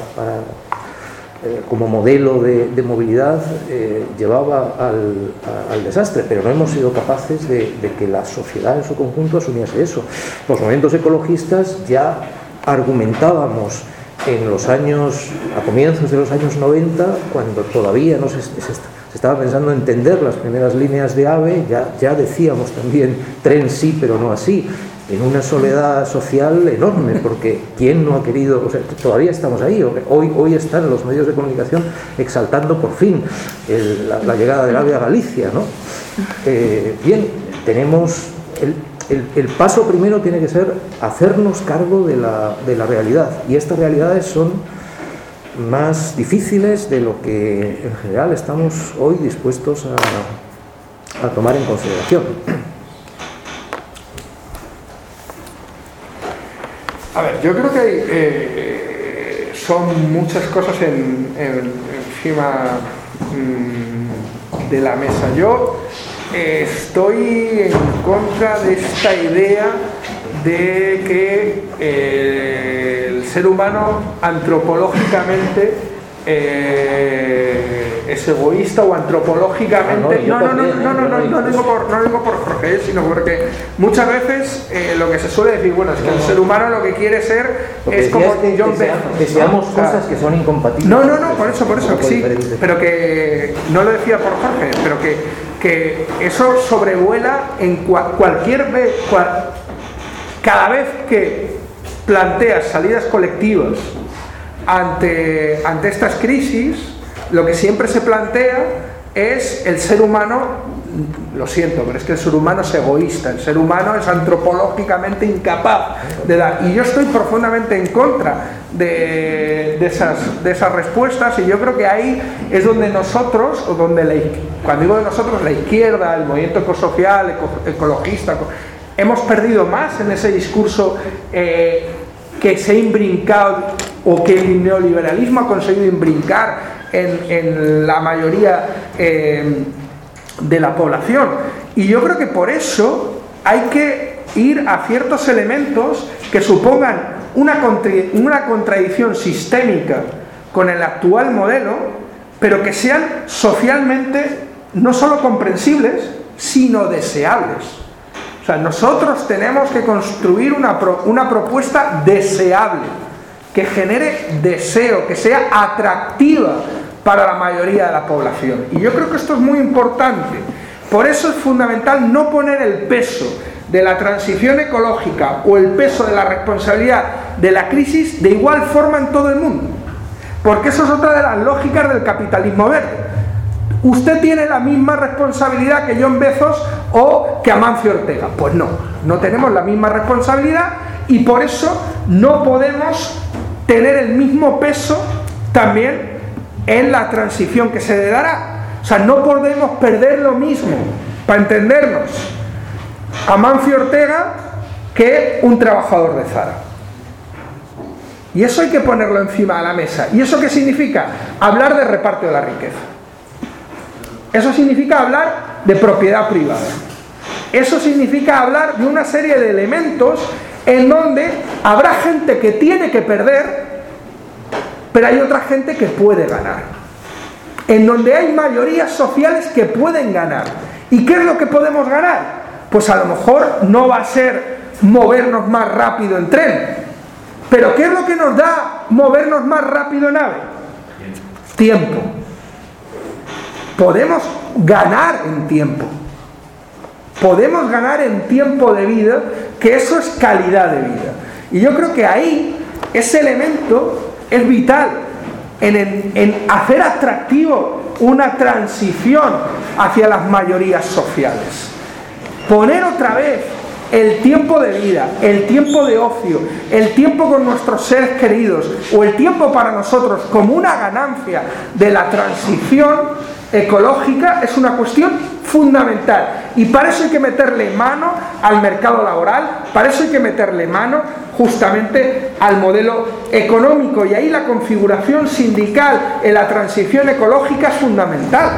como modelo de movilidad llevaba al desastre, pero no hemos sido capaces de que la sociedad en su conjunto asumiese eso. Los movimientos ecologistas ya argumentábamos a comienzos de los años 90, cuando todavía no se estaba pensando en entender las primeras líneas de AVE, ya decíamos también tren sí, pero no así, en una soledad social enorme, porque ¿quién no ha querido? O sea, todavía estamos ahí. Hoy están los medios de comunicación exaltando por fin la llegada del AVE a Galicia, ¿no? Bien, tenemos el paso primero tiene que ser hacernos cargo de la realidad, y estas realidades son más difíciles de lo que en general estamos hoy dispuestos a tomar en consideración. A ver, yo creo que son muchas cosas encima de la mesa. Yo estoy en contra de esta idea de que el ser humano antropológicamente es egoísta o antropológicamente. No digo por Jorge, sino porque muchas veces lo que se suele decir, bueno, es que el ser humano lo que quiere ser es como John Bell. Que seamos cosas que son incompatibles. No, por eso, que sí, pero que no lo decía por Jorge, pero que eso sobrevuela en cualquier vez, cada vez que planteas salidas colectivas ante estas crisis, lo que siempre se plantea es el ser humano. Lo siento, pero es que el ser humano es egoísta, el ser humano es antropológicamente incapaz de dar, y yo estoy profundamente en contra de esas respuestas, y yo creo que ahí es donde nosotros, o donde cuando digo de nosotros, la izquierda, el movimiento ecosocial, ecologista, hemos perdido más en ese discurso que se ha imbrincado, o que el neoliberalismo ha conseguido imbrincar en la mayoría de la población. Y yo creo que por eso hay que ir a ciertos elementos que supongan una contradicción sistémica con el actual modelo, pero que sean socialmente no solo comprensibles, sino deseables. O sea, nosotros tenemos que construir una propuesta deseable, que genere deseo, que sea atractiva para la mayoría de la población. Y yo creo que esto es muy importante. Por eso es fundamental no poner el peso de la transición ecológica o el peso de la responsabilidad de la crisis de igual forma en todo el mundo. porque eso es otra de las lógicas del capitalismo verde. ¿Usted tiene la misma responsabilidad que John Bezos o que Amancio Ortega? Pues no, no tenemos la misma responsabilidad y por eso no podemos tener el mismo peso también en la transición que se le dará. O sea, no podemos perder lo mismo, para entendernos, Amancio Ortega que un trabajador de Zara. Y eso hay que ponerlo encima de la mesa. ¿Y eso qué significa? Hablar de reparto de la riqueza. Eso significa hablar de propiedad privada. Eso significa hablar de una serie de elementos en donde habrá gente que tiene que perder, pero hay otra gente que puede ganar. En donde hay mayorías sociales que pueden ganar. ¿Y qué es lo que podemos ganar? Pues a lo mejor no va a ser movernos más rápido en tren. ¿Pero qué es lo que nos da movernos más rápido en AVE? Tiempo. Podemos ganar en tiempo. Podemos ganar en tiempo de vida, que eso es calidad de vida. Y yo creo que ahí ese elemento es vital en hacer atractivo una transición hacia las mayorías sociales. Poner otra vez el tiempo de vida, el tiempo de ocio, el tiempo con nuestros seres queridos o el tiempo para nosotros como una ganancia de la transición ecológica es una cuestión fundamental. Y para eso hay que meterle mano al mercado laboral, para eso hay que meterle mano justamente al modelo económico. Y ahí la configuración sindical en la transición ecológica es fundamental.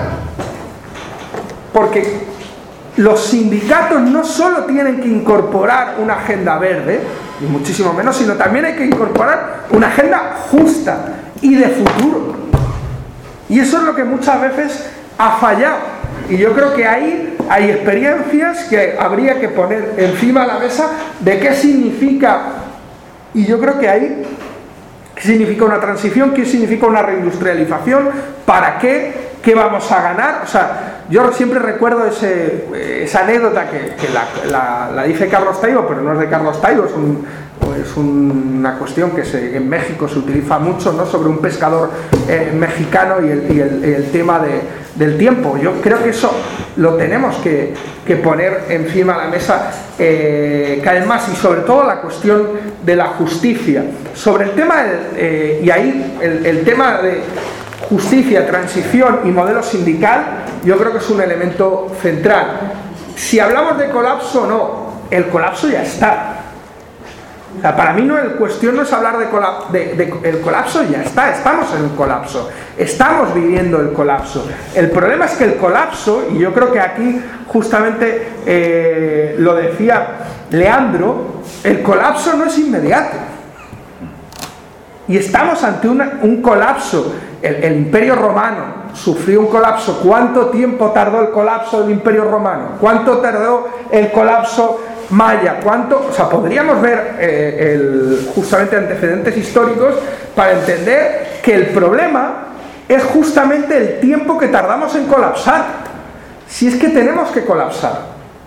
Porque los sindicatos no solo tienen que incorporar una agenda verde, ni muchísimo menos, sino también hay que incorporar una agenda justa y de futuro. Y eso es lo que muchas veces ha fallado. Y yo creo que ahí hay experiencias que habría que poner encima de la mesa de qué significa. Y yo creo que ahí, ¿qué significa una transición? ¿Qué significa una reindustrialización? ¿Para qué? ¿Qué vamos a ganar? O sea, yo siempre recuerdo esa anécdota que la dice Carlos Taibo, pero no es de Carlos Taibo, es una cuestión que en México se utiliza mucho, ¿no? Sobre un pescador mexicano y el tema del tiempo. Yo creo que eso lo tenemos que poner encima de la mesa cada vez más, y sobre todo la cuestión de la justicia. Sobre el tema, y ahí el tema de justicia, transición y modelo sindical, yo creo que es un elemento central. Si hablamos de colapso o no, el colapso ya está. O sea, para mí cuestión no es hablar el colapso ya está, estamos en un colapso, estamos viviendo el colapso. El problema es que el colapso, y yo creo que aquí justamente lo decía Leandro, el colapso no es inmediato. Y estamos ante un colapso. El Imperio Romano sufrió un colapso. ¿Cuánto tiempo tardó el colapso del Imperio Romano? ¿Cuánto tardó el colapso maya? ¿Cuánto? O sea, podríamos ver justamente antecedentes históricos para entender que el problema es justamente el tiempo que tardamos en colapsar. Si es que tenemos que colapsar.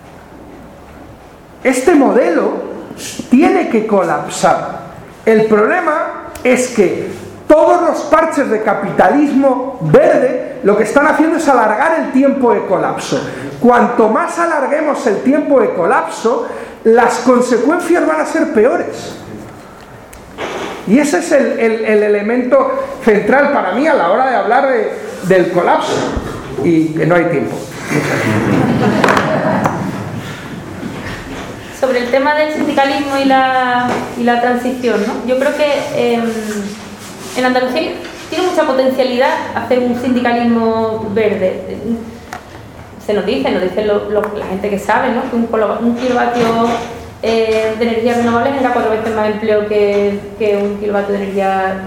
Este modelo tiene que colapsar. El problema es que todos los parches de capitalismo verde lo que están haciendo es alargar el tiempo de colapso. Cuanto más alarguemos el tiempo de colapso, las consecuencias van a ser peores. Y ese es el elemento central para mí a la hora de hablar del colapso. Y que no hay tiempo. Sobre el tema del sindicalismo y la transición, ¿no? Yo creo que en Andalucía tiene mucha potencialidad hacer un sindicalismo verde. Se nos dice la gente que sabe, ¿no? Que un kilovatio de energía renovable genera 4 veces más empleo que un kilovatio de energía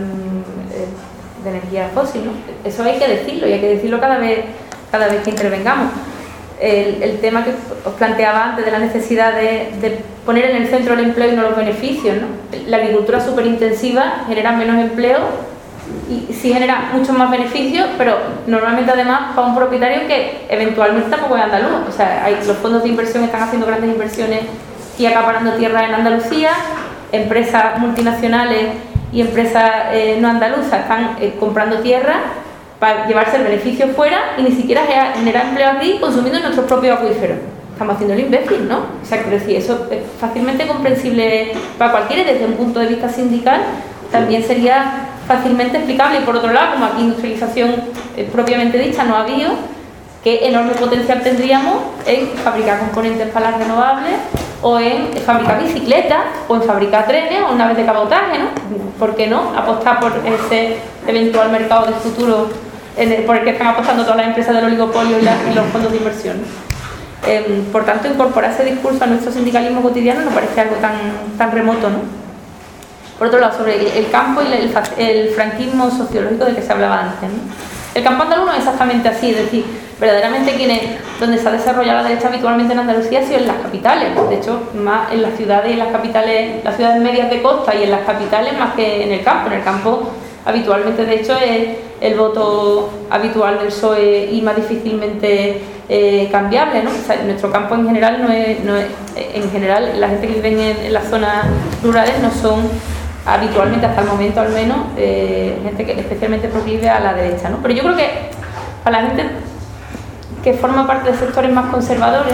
fósil, ¿no? Eso hay que decirlo, y hay que decirlo cada vez que intervengamos. El tema que os planteaba antes de la necesidad de poner en el centro el empleo y no los beneficios, ¿no? La agricultura superintensiva genera menos empleo y sí genera muchos más beneficios, pero normalmente además para un propietario que eventualmente tampoco es andaluz. O sea, los fondos de inversión están haciendo grandes inversiones y acaparando tierras en Andalucía, empresas multinacionales y empresas no andaluzas están comprando tierra para llevarse el beneficio fuera y ni siquiera generar empleo aquí consumiendo nuestros propios acuíferos. Estamos haciendo el imbécil, ¿no? O sea, quiero decir, eso es fácilmente comprensible para cualquiera y desde un punto de vista sindical también sería fácilmente explicable. Y por otro lado, como aquí industrialización propiamente dicha no ha habido, ¿qué enorme potencial tendríamos en fabricar componentes para las renovables o en fabricar bicicletas o en fabricar trenes o naves de cabotaje, ¿no? ¿Por qué no apostar por ese eventual mercado del futuro por el que están apostando todas las empresas del oligopolio y los fondos de inversión? Por tanto, incorporar ese discurso a nuestro sindicalismo cotidiano nos parece algo tan remoto, ¿no? Por otro lado, sobre el campo y el franquismo sociológico del que se hablaba antes, ¿no? El campo andaluz no es exactamente así, es decir, verdaderamente donde se ha desarrollado la derecha habitualmente en Andalucía ha sido en las capitales, de hecho, más en las ciudades y en las capitales, las ciudades medias de costa y en las capitales más que en el campo. En el campo habitualmente, de hecho, es el voto habitual del PSOE y más difícilmente cambiable, ¿no? O sea, nuestro campo en general en general la gente que vive en las zonas rurales no son habitualmente, hasta el momento al menos, gente que especialmente proclive a la derecha, ¿no? Pero yo creo que para la gente que forma parte de sectores más conservadores,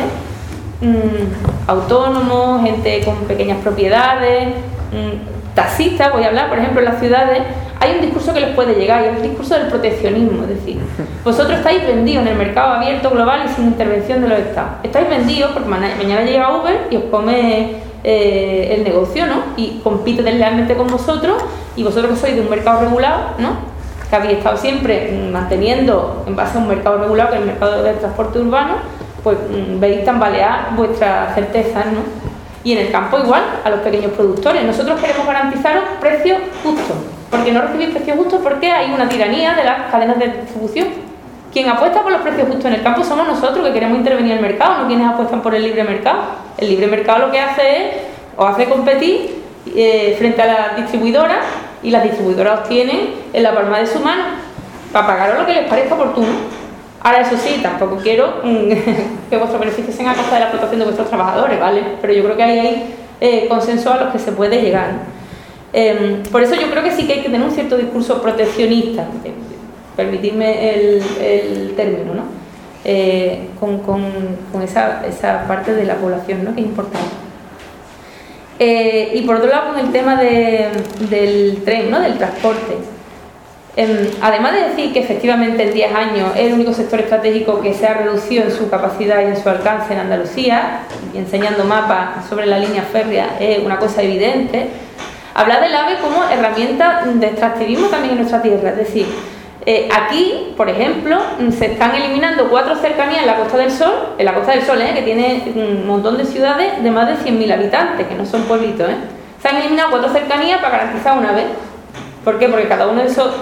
autónomos, gente con pequeñas propiedades, taxistas, voy a hablar, por ejemplo, en las ciudades, hay un discurso que les puede llegar, y es el discurso del proteccionismo, es decir, vosotros estáis vendidos en el mercado abierto, global y sin intervención de los estados. Estáis vendidos porque mañana llega Uber y os come el negocio, ¿no? Y compite deslealmente con vosotros, y vosotros que sois de un mercado regulado, ¿no? Que habéis estado siempre manteniendo en base a un mercado regulado, que es el mercado del transporte urbano, pues veis tambalear vuestras certezas, ¿no? Y en el campo igual, a los pequeños productores. Nosotros queremos garantizaros precios justos, porque no recibís precios justos porque hay una tiranía de las cadenas de distribución. Quien apuesta por los precios justos en el campo somos nosotros, que queremos intervenir en el mercado, no quienes apuestan por el libre mercado. El libre mercado lo que hace es, os hace competir frente a las distribuidoras, y las distribuidoras os tienen en la palma de su mano para pagaros lo que les parezca oportuno. Ahora, eso sí, tampoco quiero que vuestros beneficios sean a costa de la explotación de vuestros trabajadores, ¿vale? Pero yo creo que ahí hay consenso a los que se puede llegar, ¿no? Por eso yo creo que sí que hay que tener un cierto discurso proteccionista, permitidme el término, ¿no? Con esa parte de la población, ¿no? Que es importante. Y por otro lado, con el tema del tren, ¿no? Del transporte. Además de decir que efectivamente en 10 años es el único sector estratégico que se ha reducido en su capacidad y en su alcance en Andalucía, y enseñando mapas sobre la línea férrea es una cosa evidente, hablar del AVE como herramienta de extractivismo también en nuestra tierra. Es decir, aquí, por ejemplo, se están eliminando 4 cercanías en la Costa del Sol, que tiene un montón de ciudades de más de 100.000 habitantes, que no son pueblitos, se han eliminado 4 cercanías para garantizar un AVE. ¿Por qué? Porque cada uno de esos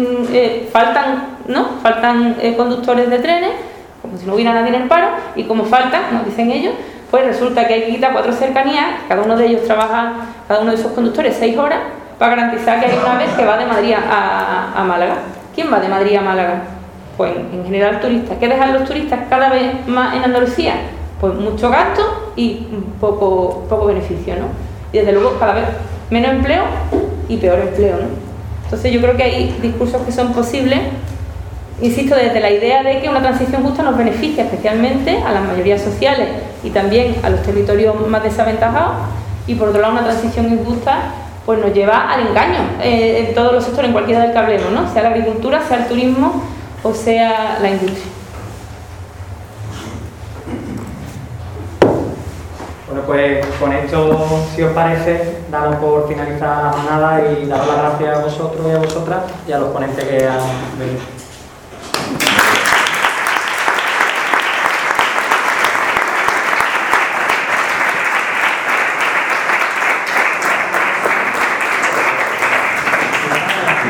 faltan conductores de trenes, como si no hubiera nadie en el paro, y como faltan, nos dicen ellos, pues resulta que hay que quitar 4 cercanías, cada uno de ellos trabaja, cada uno de esos conductores 6 horas, para garantizar que hay una vez que va de Madrid a Málaga. ¿Quién va de Madrid a Málaga? Pues en general turistas. ¿Qué dejan los turistas cada vez más en Andalucía? Pues mucho gasto y poco beneficio, ¿no? Y desde luego cada vez menos empleo y peor empleo, ¿no? Entonces yo creo que hay discursos que son posibles, insisto, desde la idea de que una transición justa nos beneficia especialmente a las mayorías sociales y también a los territorios más desaventajados, y por otro lado una transición injusta pues nos lleva al engaño en todos los sectores, en cualquiera del que hablemos, ¿no? Sea la agricultura, sea el turismo o sea la industria. Bueno, pues con esto, si os parece, damos por finalizada la jornada y daros las gracias a vosotros y a vosotras y a los ponentes que han venido.